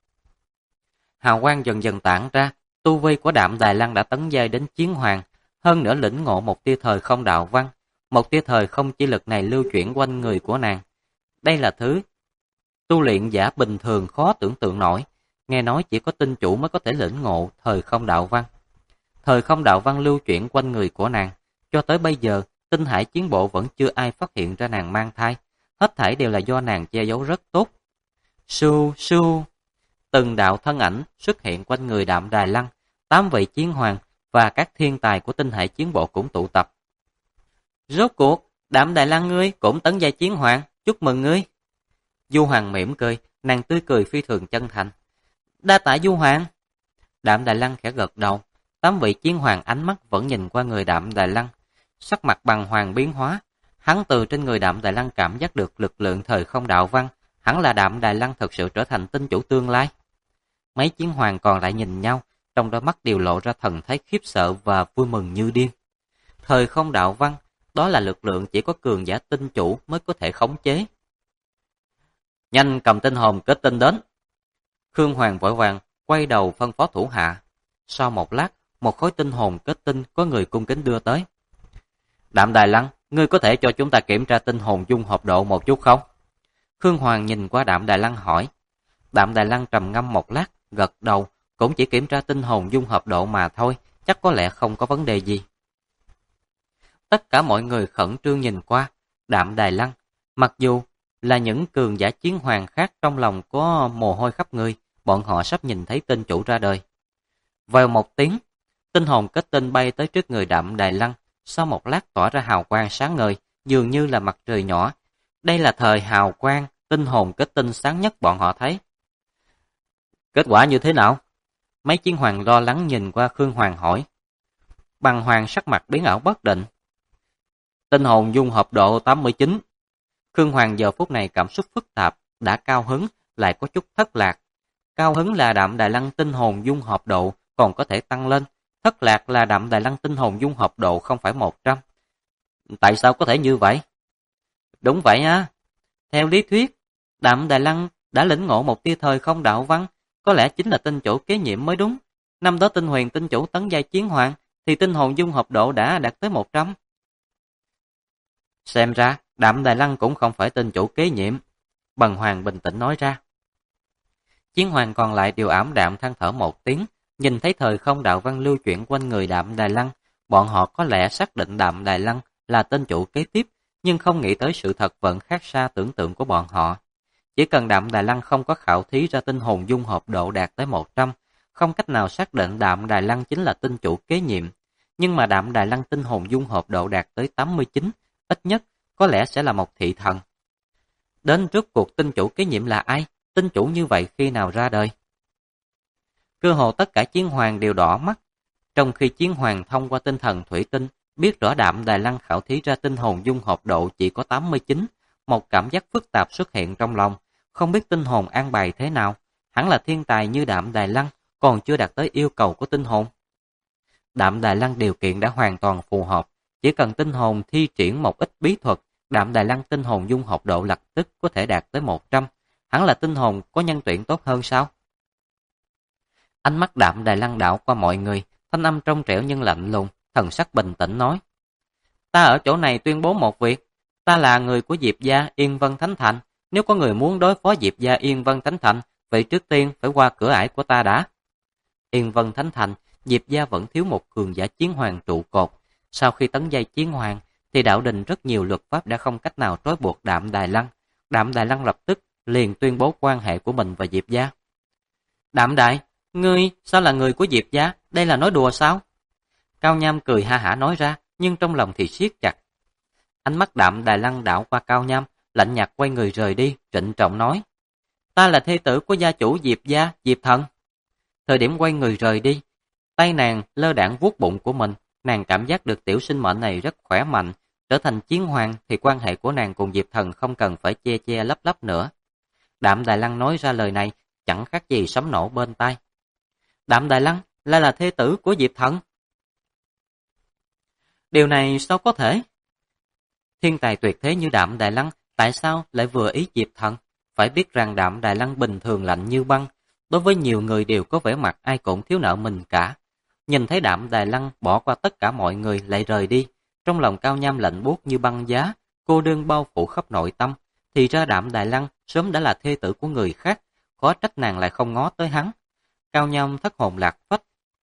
Hào quang dần dần tản ra, tu vi của Đạm Đài Lăng đã tấn giai đến chiến hoàng, hơn nữa lĩnh ngộ một tia thời không đạo văn. Một tia thời không chi lực này lưu chuyển quanh người của nàng. Đây là thứ tu luyện giả bình thường khó tưởng tượng nổi, nghe nói chỉ có tinh chủ mới có thể lĩnh ngộ thời không đạo văn. Thời không đạo văn lưu chuyển quanh người của nàng, cho tới bây giờ, Tinh Hải Chiến Bộ vẫn chưa ai phát hiện ra nàng mang thai, hết thảy đều là do nàng che giấu rất tốt. Su su, từng đạo thân ảnh xuất hiện quanh người Đạm Đài Lăng, 8 vị chiến hoàng và các thiên tài của Tinh Hải Chiến Bộ cũng tụ tập. Rốt cuộc, Đạm Đài Lăng ngươi cũng tấn giai chiến hoàng, chúc mừng ngươi. Du Hoàng mỉm cười, nàng tươi cười phi thường chân thành. Đa tạ Du Hoàng. Đạm Đài Lăng khẽ gật đầu, 8 vị chiến hoàng ánh mắt vẫn nhìn qua người Đạm Đài Lăng. Sắc mặt Bằng Hoàng biến hóa, hắn từ trên người Đạm Đài Lăng cảm giác được lực lượng thời không đạo văn, hẳn là Đạm Đài Lăng thực sự trở thành tinh chủ tương lai. Mấy chiến hoàng còn lại nhìn nhau, trong đôi mắt đều lộ ra thần thái khiếp sợ và vui mừng như điên. Thời không đạo văn, đó là lực lượng chỉ có cường giả tinh chủ mới có thể khống chế. Nhanh cầm tinh hồn kết tinh đến. Khương Hoàng vội vàng quay đầu phân phó thủ hạ. Sau một lát, một khối tinh hồn kết tinh có người cung kính đưa tới. Đạm Đài Lăng, ngươi có thể cho chúng ta kiểm tra tinh hồn dung hợp độ một chút không? Khương Hoàng nhìn qua Đạm Đài Lăng hỏi. Đạm Đài Lăng trầm ngâm một lát, gật đầu, cũng chỉ kiểm tra tinh hồn dung hợp độ mà thôi, chắc có lẽ không có vấn đề gì. Tất cả mọi người khẩn trương nhìn qua Đạm Đài Lăng, mặc dù là những cường giả chiến hoàng khác trong lòng có mồ hôi khắp người, bọn họ sắp nhìn thấy tinh chủ ra đời. Vào một tiếng, tinh hồn kết tinh bay tới trước người Đạm Đài Lăng, sau một lát tỏa ra hào quang sáng ngời, dường như là mặt trời nhỏ. Đây là thời hào quang, tinh hồn kết tinh sáng nhất bọn họ thấy. Kết quả như thế nào? Mấy chiến hoàng lo lắng nhìn qua Khương Hoàng hỏi. Băng Hoàng sắc mặt biến ảo bất định. Tinh hồn dung hợp độ 89. Khương Hoàng giờ phút này cảm xúc phức tạp, đã cao hứng, lại có chút thất lạc. Cao hứng là Đạm Đài Lăng tinh hồn dung hợp độ còn có thể tăng lên, thất lạc là Đạm Đài Lăng tinh hồn dung hợp độ không phải 100. Tại sao có thể như vậy? Đúng vậy á. Theo lý thuyết, Đạm Đài Lăng đã lĩnh ngộ một tia thời không đạo văn, có lẽ chính là tinh chủ kế nhiệm mới đúng. Năm đó tinh huyền tinh chủ tấn giai chiến hoàng, thì tinh hồn dung hợp độ đã đạt tới 100. Xem ra, Đạm Đài Lăng cũng không phải tinh chủ kế nhiệm. Bần Hoàng bình tĩnh nói ra. Chiến hoàng còn lại đều ảm đạm than thở một tiếng, nhìn thấy thời không đạo văn lưu chuyển quanh người Đạm Đài Lăng, bọn họ có lẽ xác định Đạm Đài Lăng là tên chủ kế tiếp, nhưng không nghĩ tới sự thật vẫn khác xa tưởng tượng của bọn họ. Chỉ cần Đạm Đài Lăng không có khảo thí ra tinh hồn dung hợp độ đạt tới 100, không cách nào xác định Đạm Đài Lăng chính là tinh chủ kế nhiệm. Nhưng mà Đạm Đài Lăng tinh hồn dung hợp độ đạt tới 89, ít nhất có lẽ sẽ là một thị thần. Đến trước cuộc tinh chủ kế nhiệm là ai? Tinh chủ như vậy khi nào ra đời? Cơ hồ tất cả chiến hoàng đều đỏ mắt, trong khi chiến hoàng thông qua tinh thần thủy tinh biết rõ Đạm Đài Lăng khảo thí ra tinh hồn dung hợp độ chỉ có 89, một cảm giác phức tạp xuất hiện trong lòng, không biết tinh hồn an bài thế nào, hẳn là thiên tài như Đạm Đài Lăng còn chưa đạt tới yêu cầu của tinh hồn. Đạm Đài Lăng điều kiện đã hoàn toàn phù hợp, chỉ cần tinh hồn thi triển một ít bí thuật, Đạm Đài Lăng tinh hồn dung hợp độ lập tức có thể đạt tới 100, hẳn là tinh hồn có nhân tuyển tốt hơn sao? Ánh mắt Đạm Đài Lăng đảo qua mọi người, thanh âm trong trẻo nhưng lạnh lùng, thần sắc bình tĩnh nói. Ta ở chỗ này tuyên bố một việc, ta là người của Diệp gia Yên Vân Thánh Thành, nếu có người muốn đối phó Diệp gia Yên Vân Thánh Thành, vậy trước tiên phải qua cửa ải của ta đã. Yên Vân Thánh Thành, Diệp gia vẫn thiếu một cường giả chiến hoàng trụ cột, sau khi tấn giai chiến hoàng, thì đạo đình rất nhiều luật pháp đã không cách nào trói buộc Đạm Đài Lăng. Đạm Đài Lăng lập tức liền tuyên bố quan hệ của mình và Diệp gia. Đạm Đại, ngươi sao là người của Diệp gia? Đây là nói đùa sao? Cao Nham cười ha hả nói ra, nhưng trong lòng thì siết chặt. Ánh mắt Đạm Đài Lăng đảo qua Cao Nham, lạnh nhạt quay người rời đi, trịnh trọng nói. Ta là thê tử của gia chủ Diệp gia, Diệp Thần. Thời điểm quay người rời đi, tay nàng lơ đãng vuốt bụng của mình, nàng cảm giác được tiểu sinh mệnh này rất khỏe mạnh, trở thành chiến hoàng thì quan hệ của nàng cùng Diệp Thần không cần phải che che lấp lấp nữa. Đạm Đài Lăng nói ra lời này, chẳng khác gì sấm nổ bên tai. Đạm Đài Lăng là thê tử của Diệp Thần. Điều này sao có thể? Thiên tài tuyệt thế như Đạm Đài Lăng, tại sao lại vừa ý Diệp Thần? Phải biết rằng Đạm Đài Lăng bình thường lạnh như băng, đối với nhiều người đều có vẻ mặt ai cũng thiếu nợ mình cả. Nhìn thấy Đạm Đài Lăng bỏ qua tất cả mọi người lại rời đi, trong lòng Cao Nham lạnh buốt như băng giá, cô đơn bao phủ khắp nội tâm, thì ra Đạm Đài Lăng sớm đã là thê tử của người khác, khó trách nàng lại không ngó tới hắn. Cao Nham thất hồn lạc phách.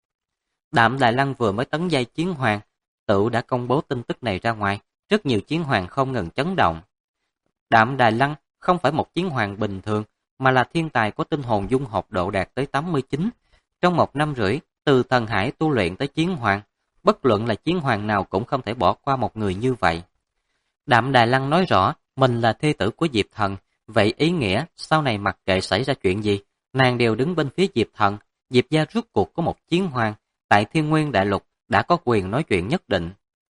Đạm Đài Lăng vừa mới tấn giai chiến hoàng, tự đã công bố tin tức này ra ngoài, rất nhiều chiến hoàng không ngừng chấn động. Đạm Đài Lăng không phải một chiến hoàng bình thường, mà là thiên tài có tinh hồn dung hợp độ đạt tới 89. Trong 1 năm rưỡi, từ thần hải tu luyện tới chiến hoàng, bất luận là chiến hoàng nào cũng không thể bỏ qua một người như vậy. Đạm Đài Lăng nói rõ, mình là thê tử của Diệp Thần, vậy ý nghĩa sau này mặc kệ xảy ra chuyện gì, nàng đều đứng bên phía Diệp Thần. Diệp gia rốt cuộc có một chiến hoàng, tại Thiên Nguyên Đại Lục đã có quyền nói chuyện nhất định.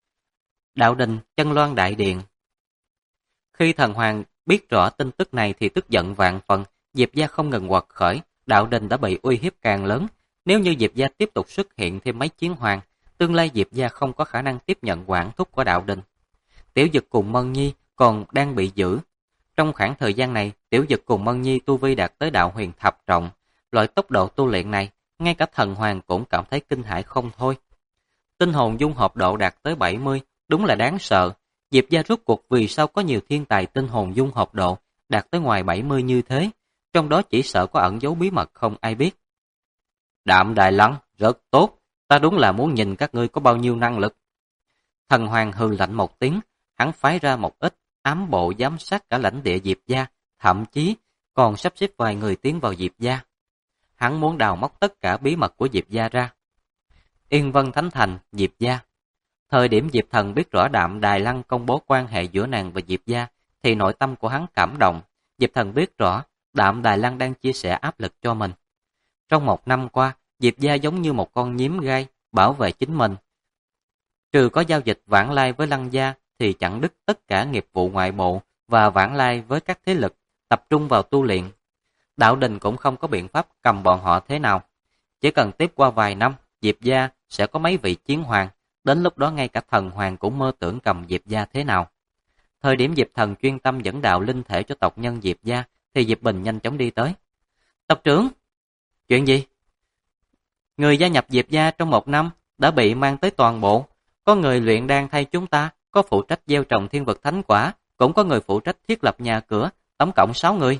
Đạo đình Chân Loan Đại Điện. Khi thần hoàng biết rõ tin tức này thì tức giận vạn phần, Diệp gia không ngừng quật khởi, đạo đình đã bị uy hiếp càng lớn. Nếu như Diệp gia tiếp tục xuất hiện thêm mấy chiến hoàng, tương lai Diệp gia không có khả năng tiếp nhận quản thúc của đạo đình. Tiểu Dực cùng Mân Nhi còn đang bị giữ. Trong khoảng thời gian này, Tiểu Dực cùng Mân Nhi tu vi đạt tới đạo huyền thập trọng. Loại tốc độ tu luyện này, ngay cả thần hoàng cũng cảm thấy kinh hãi không thôi. Tinh hồn dung hợp độ đạt tới 70, đúng là đáng sợ. Diệp gia rốt cuộc vì sao có nhiều thiên tài tinh hồn dung hợp độ đạt tới ngoài 70 như thế, trong đó chỉ sợ có ẩn dấu bí mật không ai biết. Đạm Đài Lăng, rất tốt, ta đúng là muốn nhìn các ngươi có bao nhiêu năng lực. Thần hoàng hừ lạnh một tiếng, hắn phái ra một ít ám bộ giám sát cả lãnh địa Diệp gia, thậm chí còn sắp xếp vài người tiến vào Diệp gia. Hắn muốn đào móc tất cả bí mật của Diệp gia ra. Yên Vân Thánh Thành, Diệp gia. Thời điểm Diệp Thần biết rõ Đạm Đài Lăng công bố quan hệ giữa nàng và Diệp gia, thì nội tâm của hắn cảm động. Diệp Thần biết rõ Đạm Đài Lăng đang chia sẻ áp lực cho mình. Trong 1 năm qua, Diệp gia giống như một con nhím gai, bảo vệ chính mình. Trừ có giao dịch vãng lai với Lăng gia, thì chặn đứt tất cả nghiệp vụ ngoại bộ và vãng lai với các thế lực, tập trung vào tu luyện. Đạo đình cũng không có biện pháp cầm bọn họ thế nào. Chỉ cần tiếp qua vài năm, Diệp gia sẽ có mấy vị chiến hoàng, đến lúc đó ngay cả thần hoàng cũng mơ tưởng cầm Diệp gia thế nào. Thời điểm Diệp Thần chuyên tâm dẫn đạo linh thể cho tộc nhân Diệp gia, thì Diệp Bình nhanh chóng đi tới. Tộc trưởng! Chuyện gì? Người gia nhập Diệp gia trong 1 năm đã bị mang tới toàn bộ. Có người luyện đan thay chúng ta, có phụ trách gieo trồng thiên vực thánh quả, cũng có người phụ trách thiết lập nhà cửa, tổng cộng 6 người.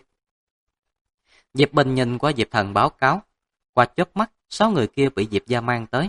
Diệp Bình nhìn qua Diệp Thần báo cáo. Qua chớp mắt, 6 người kia bị Diệp gia mang tới.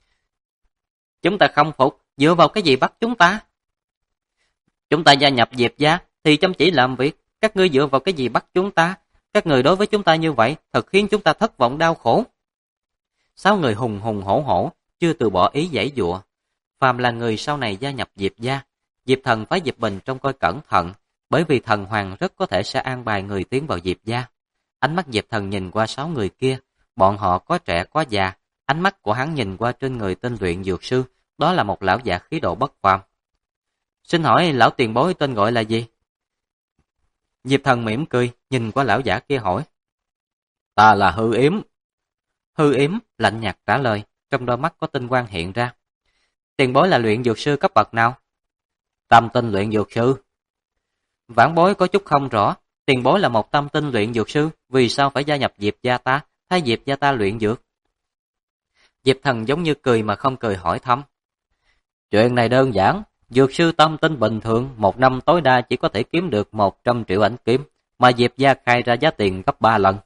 Chúng ta không phục, dựa vào cái gì bắt chúng ta? Chúng ta gia nhập Diệp gia thì chăm chỉ làm việc, các ngươi dựa vào cái gì bắt chúng ta? Các người đối với chúng ta như vậy, thật khiến chúng ta thất vọng đau khổ. 6 người hùng hùng hổ hổ, chưa từ bỏ ý giãy giụa. Phàm là người sau này gia nhập Diệp gia, Diệp Thần phái Diệp Bình trông coi cẩn thận, bởi vì thần hoàng rất có thể sẽ an bài người tiến vào Diệp gia. Ánh mắt Diệp Thần nhìn qua 6 người kia, bọn họ có trẻ có già, ánh mắt của hắn nhìn qua trên người tên luyện dược sư, đó là một lão già khí độ bất phàm. Xin hỏi lão tiền bối tên gọi là gì? Diệp Thần mỉm cười, nhìn qua lão giả kia hỏi. Ta là Hư Yếm. Hư Yếm lạnh nhạt trả lời, trong đôi mắt có tinh quang hiện ra. Tiền bối là luyện dược sư cấp bậc nào? Tam tinh luyện dược sư. Vãn bối có chút không rõ, tiền bối là một tam tinh luyện dược sư, vì sao phải gia nhập Diệp gia ta, thay Diệp gia ta luyện dược? Diệp Thần giống như cười mà không cười hỏi thăm. Chuyện này đơn giản, dược sư tam tinh bình thường 1 năm tối đa chỉ có thể kiếm được 100 triệu ảnh kiếm, mà Diệp gia khai ra giá tiền gấp 3 lần.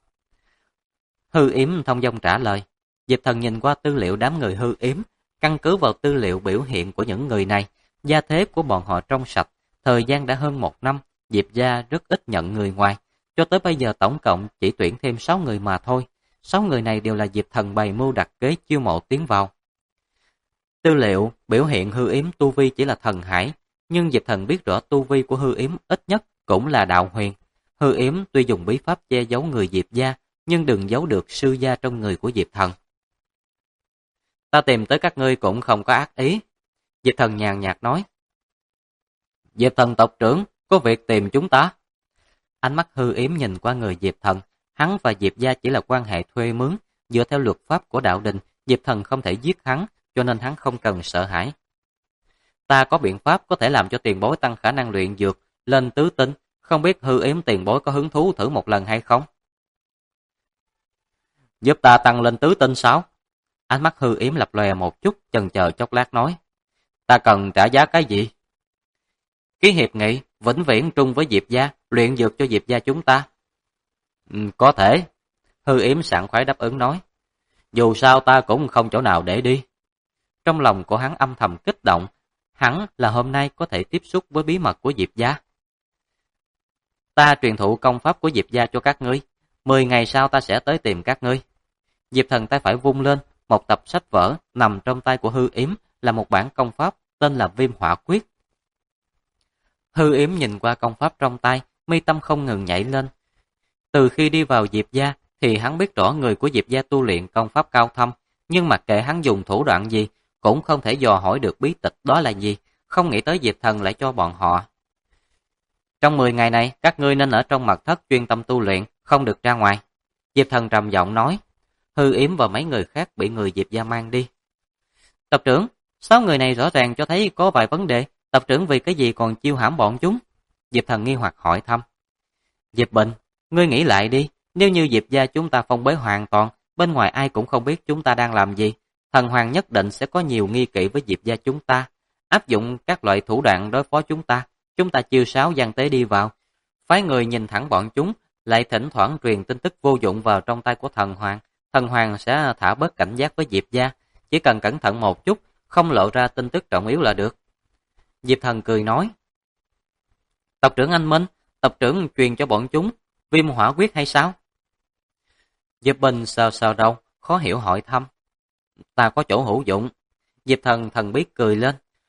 Hư Yếm thông dong trả lời. Diệp Thần nhìn qua tư liệu đám người Hư Yếm, căn cứ vào tư liệu biểu hiện của những người này, gia thế của bọn họ trong sạch, thời gian đã hơn 1 năm, Diệp gia rất ít nhận người ngoài, cho tới bây giờ tổng cộng chỉ tuyển thêm 6 người mà thôi. 6 người này đều là Diệp Thần bày mưu đặt kế chiêu mộ tiến vào. Tư liệu biểu hiện Hư Yếm tu vi chỉ là thần hải, nhưng Diệp Thần biết rõ tu vi của Hư Yếm ít nhất cũng là đạo huyền. Hư Yếm tuy dùng bí pháp che giấu người Diệp gia, nhưng đừng giấu được sư gia trong người của Diệp Thần. Ta tìm tới các ngươi cũng không có ác ý. Diệp Thần nhàn nhạt nói. Diệp Thần tộc trưởng, có việc tìm chúng ta. Ánh mắt Hư Yếm nhìn qua người Diệp Thần, hắn và Diệp gia chỉ là quan hệ thuê mướn, dựa theo luật pháp của đạo đình, Diệp Thần không thể giết hắn, cho nên hắn không cần sợ hãi. Ta có biện pháp có thể làm cho tiền bối tăng khả năng luyện dược lên tứ tinh, không biết Hư Yếm tiền bối có hứng thú thử một lần hay không? Giúp ta tăng lên tứ tinh sao? Ánh mắt Hư Yếm lập lòe một chút, chần chờ chốc lát nói. Ta cần trả giá cái gì? Ký hiệp nghị, vĩnh viễn trung với Diệp gia, luyện dược cho Diệp gia chúng ta. Có thể. Hư Yếm sảng khoái đáp ứng nói. Dù sao ta cũng không chỗ nào để đi. Trong lòng của hắn âm thầm kích động, hắn là hôm nay có thể tiếp xúc với bí mật của Diệp gia. Ta truyền thụ công pháp của Diệp gia cho các ngươi, 10 ngày sau ta sẽ tới tìm các ngươi. Diệp Thần tay phải vung lên, một tập sách vở nằm trong tay của Hư Yếm là một bản công pháp tên là Viêm Hỏa Quyết. Hư Yếm nhìn qua công pháp trong tay, mi tâm không ngừng nhảy lên. Từ khi đi vào Diệp gia thì hắn biết rõ người của Diệp gia tu luyện công pháp cao thâm, nhưng mặc kệ hắn dùng thủ đoạn gì, cũng không thể dò hỏi được bí tịch đó là gì, không nghĩ tới Diệp Thần lại cho bọn họ. Trong 10 ngày này, các ngươi nên ở trong mật thất chuyên tâm tu luyện, không được ra ngoài. Diệp Thần trầm giọng nói. Hư Yếm và mấy người khác bị người Diệp gia mang đi. Tộc trưởng, 6 người này rõ ràng cho thấy có vài vấn đề, tộc trưởng vì cái gì còn chiêu hãm bọn chúng? Diệp Thần nghi hoặc hỏi thăm. Diệp Bình, ngươi nghĩ lại đi, nếu như Diệp gia chúng ta phong bế hoàn toàn, bên ngoài ai cũng không biết chúng ta đang làm gì, thần hoàng nhất định sẽ có nhiều nghi kỵ với Diệp gia chúng ta, áp dụng các loại thủ đoạn đối phó chúng ta chiêu sáo gian tế đi vào, phái người nhìn thẳng bọn chúng, lại thỉnh thoảng truyền tin tức vô dụng vào trong tay của thần hoàng sẽ thả bớt cảnh giác với Diệp gia, chỉ cần cẩn thận một chút, không lộ ra tin tức trọng yếu là được. Diệp Thần cười nói. Tộc trưởng anh Minh, tộc trưởng truyền cho bọn chúng Viêm Hỏa Quyết hay sao? Diệp Bình sờ đầu, khó hiểu hỏi thăm. Ta có chỗ hữu dụng. Diệp Thần thần bí cười lên.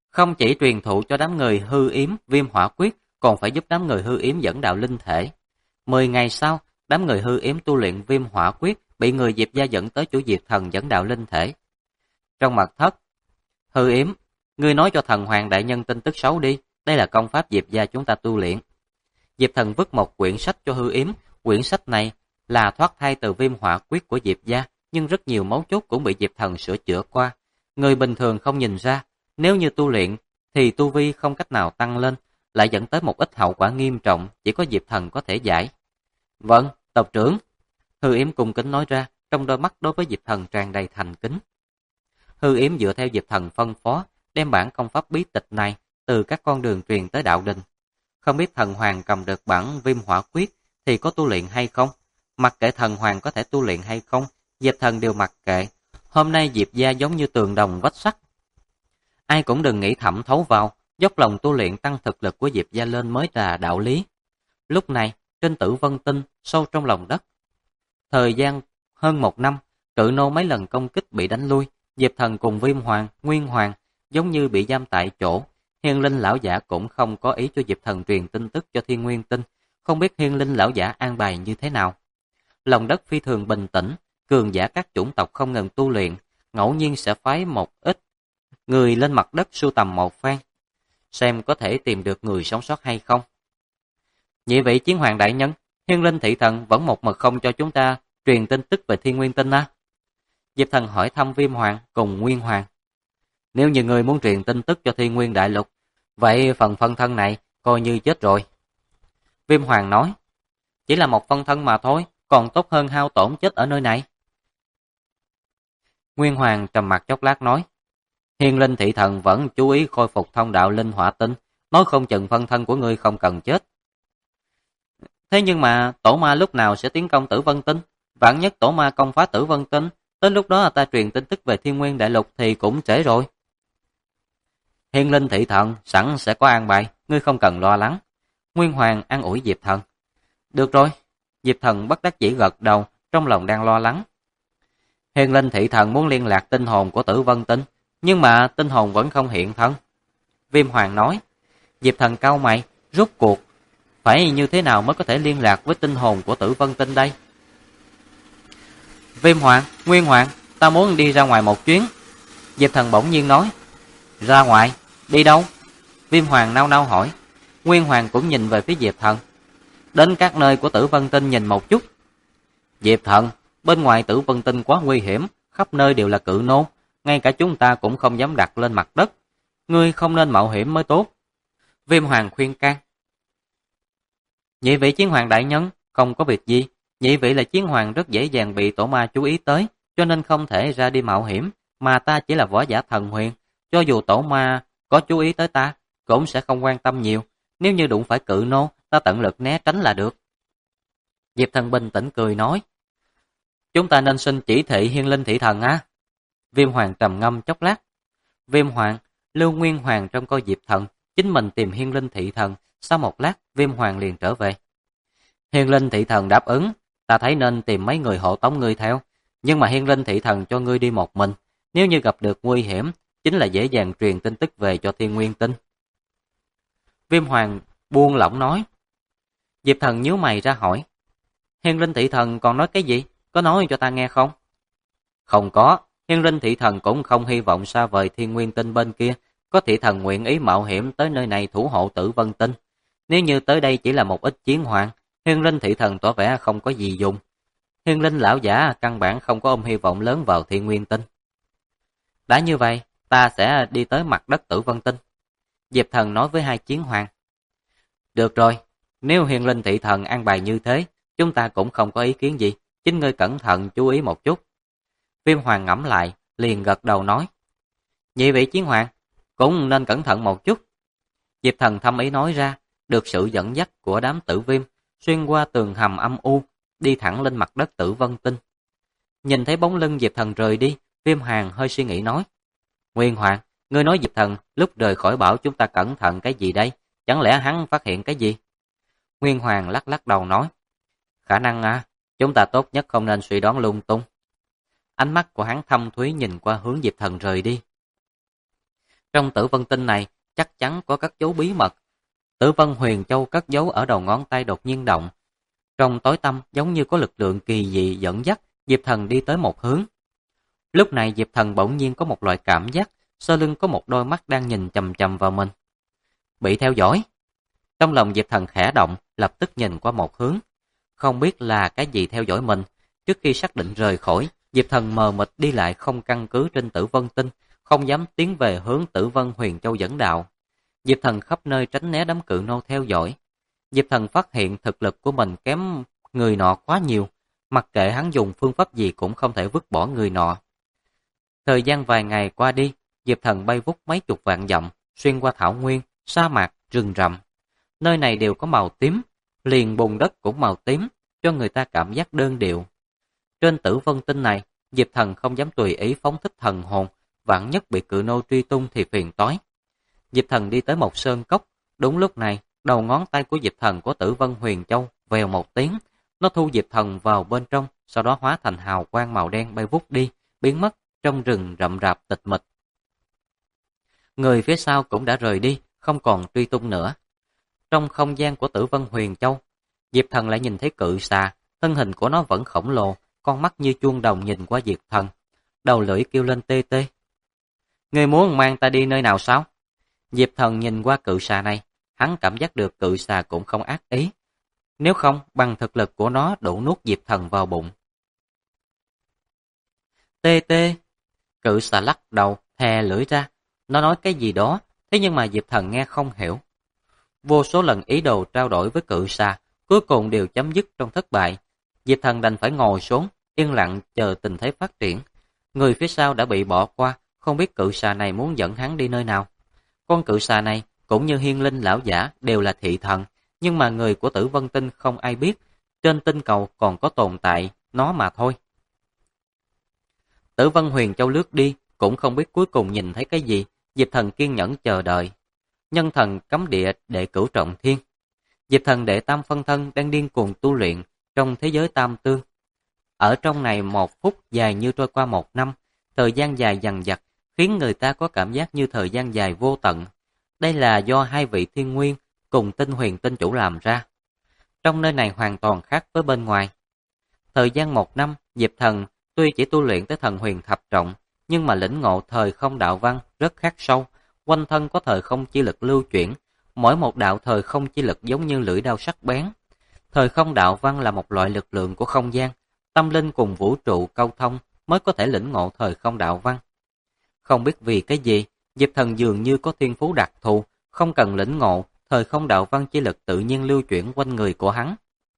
Không chỉ truyền thụ cho đám người hư yếm Viêm Hỏa Quyết, còn phải giúp đám người hư yếm dẫn đạo linh thể. 10 ngày sau, đám người hư yếm tu luyện Viêm Hỏa Quyết bị người Diệp gia dẫn tới chỗ Diệp Thần dẫn đạo linh thể. Trong mật thất, hư yếm, ngươi nói cho thần hoàng đại nhân tin tức xấu đi, đây là công pháp Diệp gia chúng ta tu luyện. Diệp Thần vứt một quyển sách cho hư yếm, quyển sách này là thoát thai từ Viêm Hỏa Quyết của Diệp gia, nhưng rất nhiều mấu chốt cũng bị Diệp Thần sửa chữa qua. Người bình thường không nhìn ra, nếu như tu luyện thì tu vi không cách nào tăng lên, lại dẫn tới một ít hậu quả nghiêm trọng, chỉ có Diệp Thần có thể giải. Vâng, tộc trưởng. Hư yếm cung kính nói ra, trong đôi mắt đối với Diệp Thần tràn đầy thành kính. Hư yếm dựa theo Diệp Thần phân phó, đem bản công pháp bí tịch này từ các con đường truyền tới đạo đình. Không biết thần hoàng cầm được bản Viêm Hỏa Quyết thì có tu luyện hay không? Mặc kệ thần hoàng có thể tu luyện hay không, Diệp Thần đều mặc kệ. Hôm nay Diệp gia giống như tường đồng vách sắt. Ai cũng đừng nghĩ thẩm thấu vào, dốc lòng tu luyện tăng thực lực của Diệp gia lên mới là đạo lý. Lúc này, trên Tử Vân Tinh, sâu trong lòng đất. Thời gian hơn 1 năm, Cự Nô mấy lần công kích bị đánh lui, Diệp Thần cùng Viêm Hoàng, Nguyên Hoàng giống như bị giam tại chỗ. Hiên Linh lão giả cũng không có ý cho Diệp Thần truyền tin tức cho Thiên Nguyên Tinh, không biết Hiên Linh lão giả an bài như thế nào. Lòng đất phi thường bình tĩnh, cường giả các chủng tộc không ngừng tu luyện, ngẫu nhiên sẽ phái một ít người lên mặt đất sưu tầm một phen, xem có thể tìm được người sống sót hay không. Nhị vị chiến hoàng đại nhân, Hiên Linh thị thần vẫn một mực không cho chúng ta truyền tin tức về Thiên Nguyên Tinh á? Diệp Thần hỏi thăm Viêm Hoàng cùng Nguyên Hoàng. Nếu như người muốn truyền tin tức cho Thiên Nguyên Đại Lục, vậy phần phân thân này coi như chết rồi. Viêm Hoàng nói, chỉ là một phân thân mà thôi, còn tốt hơn hao tổn chết ở nơi này. Nguyên Hoàng trầm mặt chốc lát nói, Hiên Linh thị thần vẫn chú ý khôi phục thông đạo linh hỏa tinh, nói không chừng phân thân của ngươi không cần chết. Thế nhưng mà tổ ma lúc nào sẽ tiến công Tử Vân Tinh? Vạn nhất tổ ma công phá Tử Vân Tinh, tới lúc đó ta truyền tin tức về Thiên Nguyên Đại Lục thì cũng trễ rồi. Hiên Linh thị thần sẵn sẽ có an bài, ngươi không cần lo lắng. Nguyên Hoàng an ủi Diệp Thần. Được rồi. Diệp Thần bất đắc dĩ gật đầu, trong lòng đang lo lắng. Hiên Linh thị thần muốn liên lạc tinh hồn của Tử Vân Tinh, nhưng mà tinh hồn vẫn không hiện thân. Viêm Hoàng nói. Diệp Thần cau mày, rốt cuộc phải như thế nào mới có thể liên lạc với tinh hồn của Tử Vân Tinh đây? Viêm Hoàng, Nguyên Hoàng, ta muốn đi ra ngoài một chuyến. Diệp Thần bỗng nhiên nói. Ra ngoài? Đi đâu? Viêm Hoàng nao nao hỏi. Nguyên Hoàng cũng nhìn về phía Diệp Thần. Đến các nơi của Tử Vân Tinh nhìn một chút. Diệp Thần, bên ngoài Tử Vân Tinh quá nguy hiểm, khắp nơi đều là cự nô, ngay cả chúng ta cũng không dám đặt lên mặt đất. Ngươi không nên mạo hiểm mới tốt. Viêm Hoàng khuyên can. Nhị vị chiến hoàng đại nhân, không có việc gì. Nhị vị là chiến hoàng rất dễ dàng bị tổ ma chú ý tới, cho nên không thể ra đi mạo hiểm, mà ta chỉ là võ giả thần huyền. Cho dù tổ ma có chú ý tới ta, cũng sẽ không quan tâm nhiều. Nếu như đụng phải cự nô, ta tận lực né tránh là được. Diệp Thần bình tĩnh cười nói. Chúng ta nên xin chỉ thị Hiên Linh thị thần á. Viêm Hoàng trầm ngâm chốc lát. Viêm Hoàng, Lưu Nguyên Hoàng trong coi Diệp Thần, chính mình tìm Hiên Linh thị thần. Sau một lát, Viêm Hoàng liền trở về. Hiên Linh thị thần đáp ứng, ta thấy nên tìm mấy người hộ tống ngươi theo. Nhưng mà Hiên Linh thị thần cho ngươi đi một mình. Nếu như gặp được nguy hiểm, chính là dễ dàng truyền tin tức về cho Thiên Nguyên Tinh. Viêm Hoàng buông lỏng nói. Diệp Thần nhíu mày ra hỏi. Hiên Linh thị thần còn nói cái gì? Có nói cho ta nghe không? Không có. Hiên Linh thị thần cũng không hy vọng xa vời Thiên Nguyên Tinh bên kia. Có thị thần nguyện ý mạo hiểm tới nơi này thủ hộ Tử Vân Tinh. Nếu như tới đây chỉ là một ít chiến hoàng, Hiên Linh thị thần tỏ vẻ không có gì dùng. Hiên Linh lão giả căn bản không có ôm hy vọng lớn vào Thiên Nguyên Tinh. Đã như vậy, ta sẽ đi tới mặt đất Tử Vân Tinh. Diệp Thần nói với hai chiến hoàng. Được rồi, nếu Hiên Linh thị thần an bài như thế, chúng ta cũng không có ý kiến gì, chính ngươi cẩn thận chú ý một chút. Viêm Hoàng ngẫm lại, liền gật đầu nói. Nhị vị chiến hoàng, cũng nên cẩn thận một chút. Diệp Thần thâm ý nói ra, được sự dẫn dắt của đám tử viêm, xuyên qua tường hầm âm u, đi thẳng lên mặt đất Tử Vân Tinh. Nhìn thấy bóng lưng Diệp Thần rời đi, Viêm Hoàng hơi suy nghĩ nói. Nguyên Hoàng, ngươi nói Diệp Thần lúc rời khỏi bảo chúng ta cẩn thận cái gì đây? Chẳng lẽ hắn phát hiện cái gì? Nguyên Hoàng lắc lắc đầu nói. Khả năng chúng ta tốt nhất không nên suy đoán lung tung. Ánh mắt của hắn thâm thúy nhìn qua hướng Diệp Thần rời đi. Trong Tử Vân Tinh này chắc chắn có các dấu bí mật. Tử Vân Huyền Châu cất dấu ở đầu ngón tay đột nhiên động. Trong tối tăm giống như có lực lượng kỳ dị dẫn dắt Diệp Thần đi tới một hướng. Lúc này Diệp Thần bỗng nhiên có một loại cảm giác, sau lưng có một đôi mắt đang nhìn chằm chằm vào mình. Bị theo dõi. Trong lòng Diệp Thần khẽ động, lập tức nhìn qua một hướng. Không biết là cái gì theo dõi mình. Trước khi xác định rời khỏi, Diệp Thần mờ mịt đi lại không căn cứ trên Tử Vân Tinh, không dám tiến về hướng Tử Vân Huyền Châu dẫn đạo. Diệp Thần khắp nơi tránh né đám cự nô theo dõi. Diệp Thần phát hiện thực lực của mình kém người nọ quá nhiều, mặc kệ hắn dùng phương pháp gì cũng không thể vứt bỏ người nọ. Thời gian vài ngày qua đi, Diệp Thần bay vút mấy chục vạn dặm, xuyên qua thảo nguyên, sa mạc, rừng rậm. Nơi này đều có màu tím, liền bùn đất cũng màu tím, cho người ta cảm giác đơn điệu. Trên Tử Vân Tinh này, Diệp Thần không dám tùy ý phóng thích thần hồn, vạn nhất bị cự nô truy tung thì phiền toái. Diệp Thần đi tới một sơn cốc, đúng lúc này, đầu ngón tay của Diệp Thần của Tử Vân Huyền Châu vèo một tiếng, nó thu Diệp Thần vào bên trong, sau đó hóa thành hào quang màu đen bay vút đi, biến mất trong rừng rậm rạp tịch mịch. Người phía sau cũng đã rời đi, không còn truy tung nữa. Trong không gian của Tử Vân Huyền Châu, Diệp Thần lại nhìn thấy cự xà, thân hình của nó vẫn khổng lồ, con mắt như chuông đồng nhìn qua Diệp Thần, đầu lưỡi kêu lên tê tê. Người muốn mang ta đi nơi nào sao? Diệp Thần nhìn qua cự xà này, hắn cảm giác được cự xà cũng không ác ý. Nếu không, bằng thực lực của nó đủ nuốt Diệp Thần vào bụng. Tê tê, cự xà lắc đầu, thè lưỡi ra, nó nói cái gì đó, thế nhưng mà Diệp Thần nghe không hiểu. Vô số lần ý đồ trao đổi với cự xà, cuối cùng đều chấm dứt trong thất bại. Diệp Thần đành phải ngồi xuống, yên lặng chờ tình thế phát triển. Người phía sau đã bị bỏ qua, không biết cự xà này muốn dẫn hắn đi nơi nào. Con cự xà này, cũng như Hiên Linh lão giả, đều là thị thần, nhưng mà người của Tử Vân Tinh không ai biết, trên tinh cầu còn có tồn tại nó mà thôi. Tử Vân Huyền Châu lướt đi, cũng không biết cuối cùng nhìn thấy cái gì, Diệp Thần kiên nhẫn chờ đợi. Nhân thần cấm địa đệ cửu trọng thiên. Diệp Thần đệ tam phân thân đang điên cuồng tu luyện trong thế giới tam tương. Ở trong này 1 phút dài như trôi qua 1 năm, thời gian dài dằng dặc, khiến người ta có cảm giác như thời gian dài vô tận. Đây là do 2 vị thiên nguyên cùng Tinh Huyền Tinh Chủ làm ra. Trong nơi này hoàn toàn khác với bên ngoài. Thời gian 1 năm, Diệp Thần tuy chỉ tu luyện tới thần huyền thập trọng, nhưng mà lĩnh ngộ thời không đạo văn rất khắc sâu, quanh thân có thời không chi lực lưu chuyển, mỗi một đạo thời không chi lực giống như lưỡi dao sắc bén. Thời không đạo văn là một loại lực lượng của không gian, tâm linh cùng vũ trụ câu thông mới có thể lĩnh ngộ thời không đạo văn. Không biết vì cái gì, Diệp Thần dường như có thiên phú đặc thù, không cần lĩnh ngộ, thời không đạo văn chi lực tự nhiên lưu chuyển quanh người của hắn.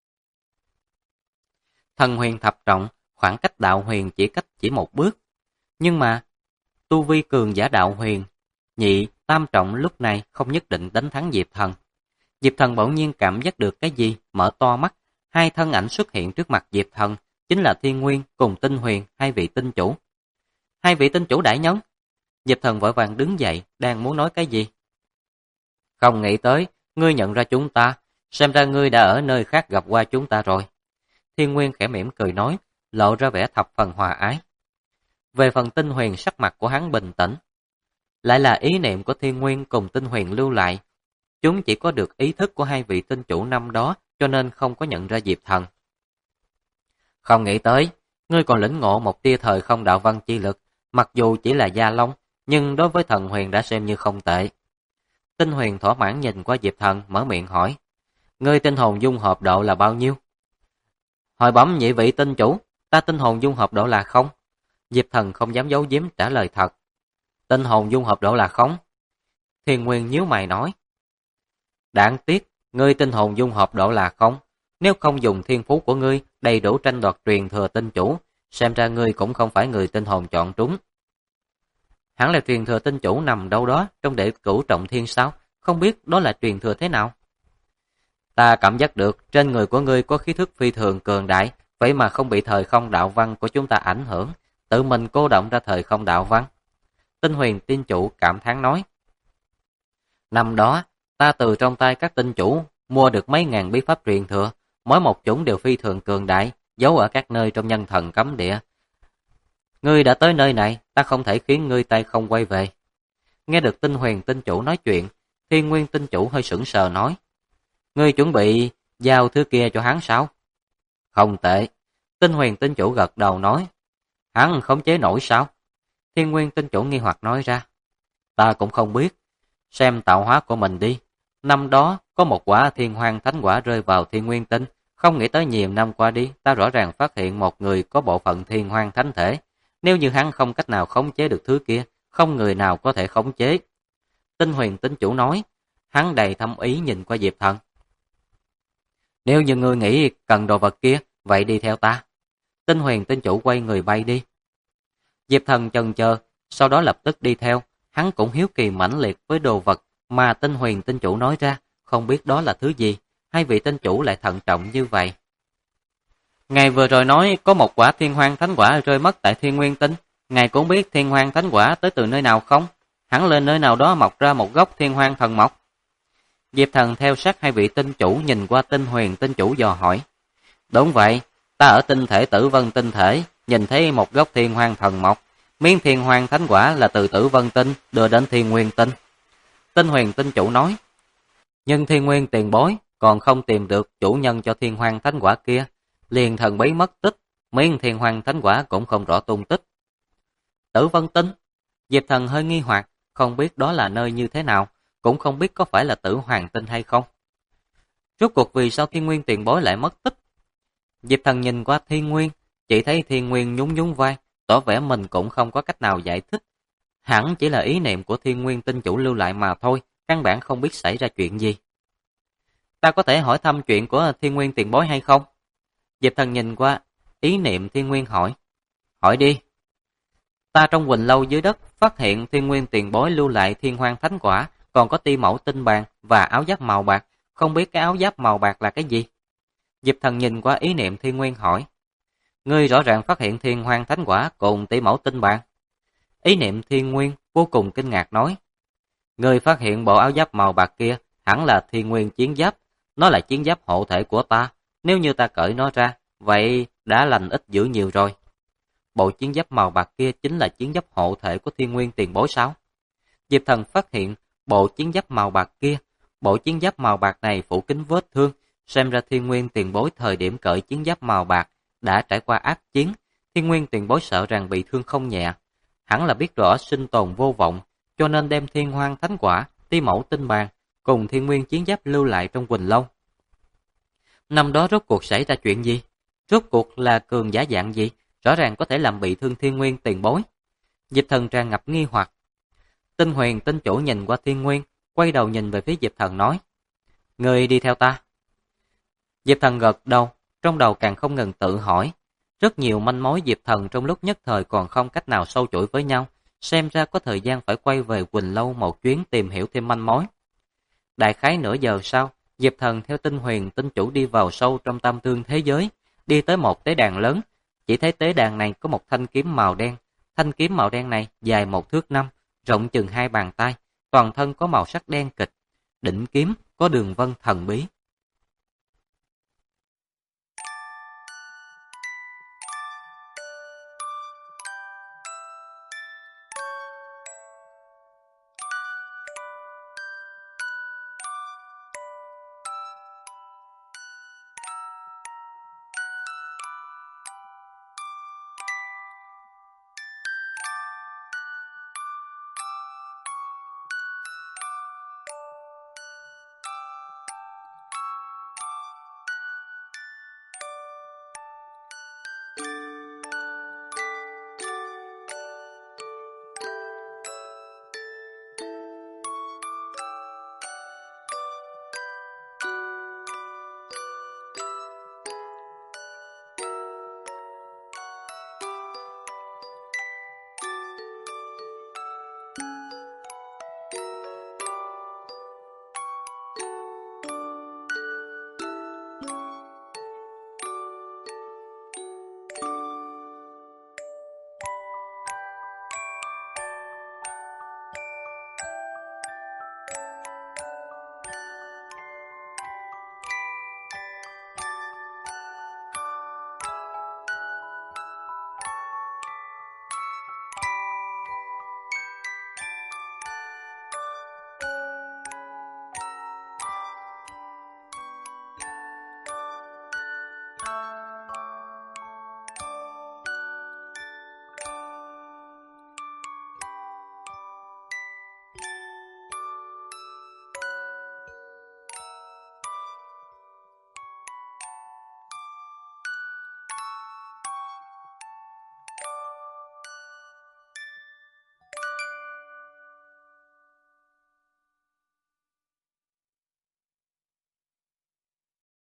Thần huyền thập trọng, khoảng cách đạo huyền chỉ 1 bước. Nhưng mà, tu vi cường giả đạo huyền, nhị, tam trọng lúc này không nhất định đánh thắng Diệp Thần. Diệp Thần bỗng nhiên cảm giác được cái gì, mở to mắt, 2 thân ảnh xuất hiện trước mặt Diệp Thần, chính là Thiên Nguyên cùng Tinh Huyền, 2 vị tinh chủ. 2 vị tinh chủ đại nhân. Diệp Thần vội vàng đứng dậy, đang muốn nói cái gì. Không nghĩ tới, ngươi nhận ra chúng ta, xem ra ngươi đã ở nơi khác gặp qua chúng ta rồi. Thiên Nguyên khẽ mỉm cười nói, lộ ra vẻ thập phần hòa ái. Về phần Tinh Huyền, sắc mặt của hắn bình tĩnh. Lại là ý niệm của Thiên Nguyên cùng Tinh Huyền lưu lại. Chúng chỉ có được ý thức của 2 vị tinh chủ năm đó, cho nên không có nhận ra Diệp Thần. Không nghĩ tới, ngươi còn lĩnh ngộ một tia thời không đạo văn chi lực, mặc dù chỉ là gia long, nhưng đối với thần huyền đã xem như không tệ. Tinh Huyền thỏa mãn nhìn qua Diệp Thần, mở miệng hỏi, ngươi tinh hồn dung hợp độ là bao nhiêu? Hỏi bẩm nhị vị tinh chủ, ta tinh hồn dung hợp độ là 0. Diệp Thần không dám giấu giếm trả lời thật. Tinh hồn dung hợp độ là 0. Thiên Nguyên nhíu mày nói, đáng tiếc, ngươi tinh hồn dung hợp độ là 0. Nếu không dùng thiên phú của ngươi đầy đủ tranh đoạt truyền thừa tinh chủ, xem ra ngươi cũng không phải người tinh hồn chọn trúng. Hẳn là truyền thừa tinh chủ nằm đâu đó trong đệ cửu trọng thiên sao? Không biết đó là truyền thừa thế nào? Ta cảm giác được trên người của ngươi có khí thức phi thường cường đại, vậy mà không bị thời không đạo văn của chúng ta ảnh hưởng, tự mình cô động ra thời không đạo văn. Tinh Huyền tiên chủ cảm thán nói. Năm đó, ta từ trong tay các tinh chủ mua được mấy ngàn bí pháp truyền thừa, mỗi một chủng đều phi thường cường đại, giấu ở các nơi trong nhân thần cấm địa. Ngươi đã tới nơi này, ta không thể khiến ngươi tay không quay về. Nghe được Tinh Huyền tinh chủ nói chuyện, Thiên Nguyên tinh chủ hơi sững sờ nói: "Ngươi chuẩn bị giao thứ kia cho hắn sao?" "Không tệ." Tinh Huyền tinh chủ gật đầu nói: "Hắn khống chế nổi sao?" Thiên Nguyên tinh chủ nghi hoặc nói ra: "Ta cũng không biết, xem tạo hóa của mình đi. Năm đó có một quả Thiên Hoang Thánh Quả rơi vào Thiên Nguyên tinh, không nghĩ tới nhiều năm qua đi, ta rõ ràng phát hiện một người có bộ phận Thiên Hoang Thánh thể. Nếu như hắn không cách nào khống chế được thứ kia, không người nào có thể khống chế." Tinh Huyền tinh chủ nói, hắn đầy thâm ý nhìn qua Diệp Thần. "Nếu như ngươi nghĩ cần đồ vật kia, vậy đi theo ta." Tinh Huyền tinh chủ quay người bay đi. Diệp Thần chần chờ, sau đó lập tức đi theo, hắn cũng hiếu kỳ mãnh liệt với đồ vật mà Tinh Huyền tinh chủ nói ra, không biết đó là thứ gì, hai vị tinh chủ lại thận trọng như vậy. Ngài vừa rồi nói có một quả Thiên Hoang Thánh Quả rơi mất tại Thiên Nguyên tinh, ngài cũng biết Thiên Hoang Thánh Quả tới từ nơi nào không? Hẳn lên nơi nào đó mọc ra một gốc Thiên Hoang Thần Mộc. Diệp Thần theo sát hai vị tinh chủ nhìn qua Tinh Huyền tinh chủ dò hỏi. "Đúng vậy, ta ở tinh thể Tử Vân tinh thể, nhìn thấy một gốc Thiên Hoang Thần Mộc, miếng Thiên Hoang Thánh Quả là từ Tử Vân tinh đưa đến Thiên Nguyên tinh." Tinh Huyền tinh chủ nói, "Nhưng Thiên Nguyên tiền bối còn không tìm được chủ nhân cho Thiên Hoang Thánh Quả kia, liền thần bí mất tích, miếng Thiên Hoang Thánh Quả cũng không rõ tung tích." Tử Vân tinh? Diệp Thần hơi nghi hoặc, không biết đó là nơi như thế nào, cũng không biết có phải là Tử Hoàng tinh hay không. Rốt cuộc vì sao Thiên Nguyên tiền bối lại mất tích? Diệp Thần nhìn qua Thiên Nguyên, chỉ thấy Thiên Nguyên nhún nhún vai, tỏ vẻ mình cũng không có cách nào giải thích. Hẳn chỉ là ý niệm của Thiên Nguyên tinh chủ lưu lại mà thôi, căn bản không biết xảy ra chuyện gì. "Ta có thể hỏi thăm chuyện của Thiên Nguyên tiền bối hay không?" Diệp Thần nhìn qua, ý niệm Thiên Nguyên hỏi. "Hỏi đi." "Ta trong Quỳnh Lâu dưới đất phát hiện Thiên Nguyên tiền bối lưu lại Thiên Hoang Thánh Quả, còn có ti mẫu tinh bàn và áo giáp màu bạc, không biết cái áo giáp màu bạc là cái gì?" Diệp Thần nhìn qua ý niệm Thiên Nguyên hỏi. "Ngươi rõ ràng phát hiện Thiên Hoang Thánh Quả cùng ti mẫu tinh bàn." Ý niệm Thiên Nguyên vô cùng kinh ngạc nói. "Ngươi phát hiện bộ áo giáp màu bạc kia hẳn là Thiên Nguyên chiến giáp, nó là chiến giáp hộ thể của ta, nếu như ta cởi nó ra, vậy đã lành ít dữ nhiều rồi." "Bộ chiến giáp màu bạc kia chính là chiến giáp hộ thể của Thiên Nguyên tiền bối sao?" Diệp Thần phát hiện bộ chiến giáp màu bạc kia, bộ chiến giáp màu bạc này phủ kín vết thương, xem ra Thiên Nguyên tiền bối thời điểm cởi chiến giáp màu bạc đã trải qua ác chiến, Thiên Nguyên tiền bối sợ rằng bị thương không nhẹ, hẳn là biết rõ sinh tồn vô vọng, cho nên đem Thiên Hoang Thánh Quả, ti mẫu tinh bàn cùng Thiên Nguyên chiến giáp lưu lại trong Quỳnh Lâu. Năm đó rốt cuộc xảy ra chuyện gì? Rốt cuộc là cường giả dạng gì? Rõ ràng có thể làm bị thương Thiên Nguyên tiền bối. Diệp Thần tràn ngập nghi hoặc. Tinh Huyền tinh chủ nhìn qua Thiên Nguyên, quay đầu nhìn về phía Diệp Thần nói: "Ngươi đi theo ta." Diệp Thần gật đầu, trong đầu càng không ngừng tự hỏi. Rất nhiều manh mối Diệp Thần trong lúc nhất thời còn không cách nào sâu chuỗi với nhau, xem ra có thời gian phải quay về Quỳnh Lâu một chuyến tìm hiểu thêm manh mối. Đại khái nửa giờ sau, Diệp Thần theo Tinh Huyền tinh chủ đi vào sâu trong tam tương thế giới, đi tới một tế đàn lớn. Chỉ thấy tế đàn này có một thanh kiếm màu đen. Thanh kiếm màu đen này dài 1 thước 5, rộng chừng 2 bàn tay, toàn thân có màu sắc đen kịch. Đỉnh kiếm có đường vân thần bí.